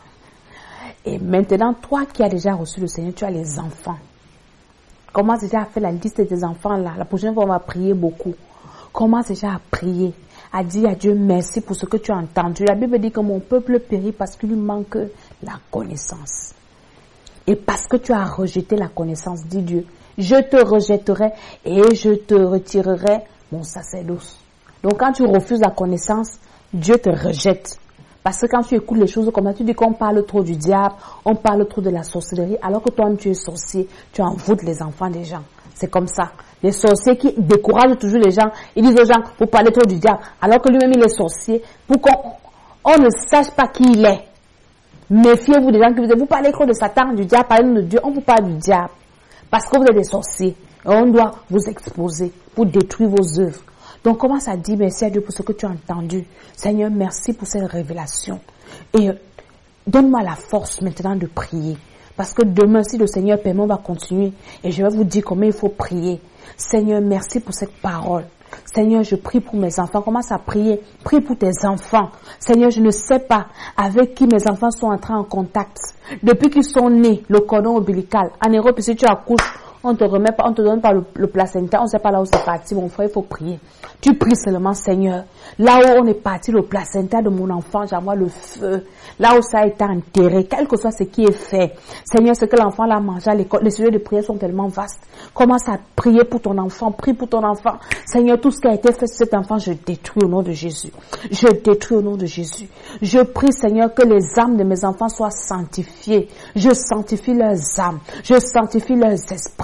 Et maintenant, toi qui as déjà reçu le Seigneur, tu as les enfants. Commence déjà à faire la liste de tes enfants là. La prochaine fois, on va prier beaucoup. Commence déjà à prier, à dire à Dieu merci pour ce que tu as entendu. La Bible dit que mon peuple périt parce qu'il lui manque la connaissance. Et parce que tu as rejeté la connaissance, dit Dieu, je te rejetterai et je te retirerai mon sacerdoce. Donc quand tu refuses la connaissance, Dieu te rejette. Parce que quand tu écoutes les choses comme ça, tu dis qu'on parle trop du diable, on parle trop de la sorcellerie, alors que toi-même tu es sorcier, tu envoûtes les enfants des gens. C'est comme ça. Les sorciers qui découragent toujours les gens, ils disent aux gens, vous parlez trop du diable, alors que lui-même il est sorcier, pour qu'on ne sache pas qui il est. Méfiez-vous des gens qui vous disent, vous parlez trop de Satan, du diable, parlez de Dieu, on vous parle du diable. Parce que vous êtes des sorciers. Et on doit vous exposer pour détruire vos œuvres. Donc commence à dire merci à Dieu pour ce que tu as entendu. Seigneur, merci pour cette révélation. Et donne-moi la force maintenant de prier. Parce que demain, si le Seigneur permet, on va continuer. Et je vais vous dire comment il faut prier. Seigneur, merci pour cette parole. Seigneur, je prie pour mes enfants. Commence à prier. Prie pour tes enfants. Seigneur, je ne sais pas avec qui mes enfants sont entrés en contact. Depuis qu'ils sont nés, le cordon ombilical. En Europe, si tu accouches, on te remet pas, on te donne pas le placenta, on sait pas là où c'est parti, mon frère, il faut prier. Tu pries seulement, Seigneur. Là où on est parti, le placenta de mon enfant, j'envoie le feu. Là où ça a été enterré, quel que soit ce qui est fait. Seigneur, ce que l'enfant l'a mangé à l'école, les sujets de prière sont tellement vastes. Commence à prier pour ton enfant, prie pour ton enfant. Seigneur, tout ce qui a été fait sur cet enfant, je détruis au nom de Jésus. Je détruis au nom de Jésus. Je prie, Seigneur, que les âmes de mes enfants soient sanctifiées. Je sanctifie leurs âmes. Je sanctifie leurs esprits.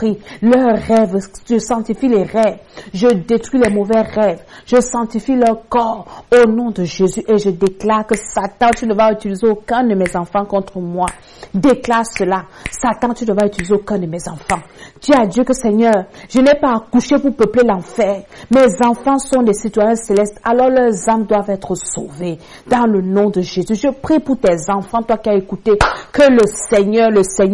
Saint-Esprit. Leurs rêves, je sanctifie les rêves. Je détruis les mauvais rêves. Je sanctifie leur corps au nom de Jésus et je déclare que Satan, tu ne vas utiliser aucun de mes enfants contre moi. Déclare cela. Satan, tu ne vas utiliser aucun de mes enfants. Dis à Dieu que Seigneur, je n'ai pas accouché pour peupler l'enfer. Mes enfants sont des citoyens célestes, alors leurs âmes doivent être sauvées. Dans le nom de Jésus, je prie pour tes enfants, toi qui as écouté, que le Seigneur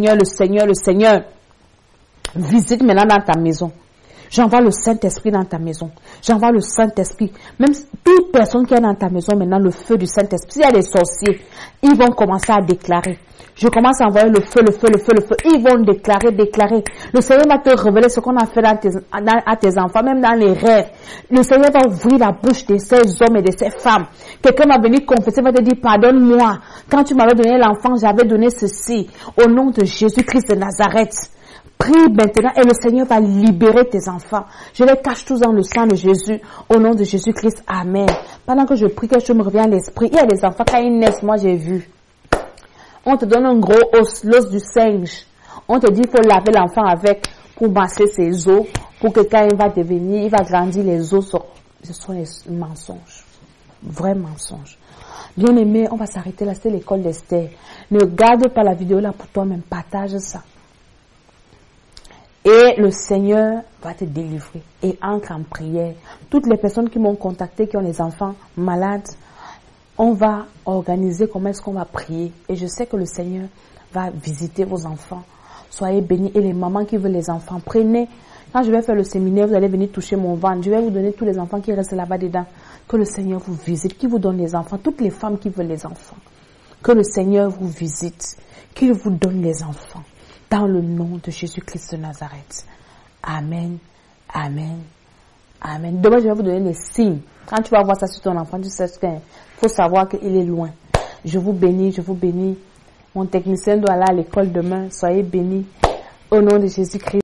visite maintenant dans ta maison. J'envoie le Saint-Esprit dans ta maison. J'envoie le Saint-Esprit. Même toute personne qui est dans ta maison maintenant, le feu du Saint-Esprit. S'il y a des sorciers, ils vont commencer à déclarer. Je commence à envoyer le feu. Ils vont déclarer. Le Seigneur va te révéler ce qu'on a fait à tes enfants, même dans les rêves. Le Seigneur va ouvrir la bouche de ces hommes et de ces femmes. Quelqu'un va venir confesser, va te dire, pardonne-moi. Quand tu m'avais donné l'enfant, j'avais donné ceci. Au nom de Jésus-Christ de Nazareth. Prie maintenant et le Seigneur va libérer tes enfants. Je les cache tous dans le sang de Jésus. Au nom de Jésus-Christ. Amen. Pendant que je prie, quelque chose me revient à l'esprit. Il y a des enfants, quand ils naissent, moi j'ai vu. On te donne un gros os, l'os du singe. On te dit, il faut laver l'enfant avec pour masser ses os, pour que quand il va devenir, il va grandir les os. Ce sont des mensonges. Vrais mensonges. Bien aimé, on va s'arrêter là. C'est l'école d'Esther. Ne garde pas la vidéo là pour toi-même. Partage ça. Et le Seigneur va te délivrer. Et entre en prière. Toutes les personnes qui m'ont contacté, qui ont les enfants malades, on va organiser comment est-ce qu'on va prier. Et je sais que le Seigneur va visiter vos enfants. Soyez bénis. Et les mamans qui veulent les enfants, prenez. Quand je vais faire le séminaire, vous allez venir toucher mon ventre. Je vais vous donner tous les enfants qui restent là-bas dedans. Que le Seigneur vous visite, qui vous donne les enfants. Toutes les femmes qui veulent les enfants. Que le Seigneur vous visite. Qu'il vous donne les enfants. Dans le nom de Jésus-Christ de Nazareth. Amen. Amen. Amen. Demain, je vais vous donner les signes. Quand tu vas voir ça sur ton enfant, tu sais qu'il faut savoir qu'il est loin. Je vous bénis. Mon technicien doit aller à l'école demain. Soyez bénis. Au nom de Jésus-Christ.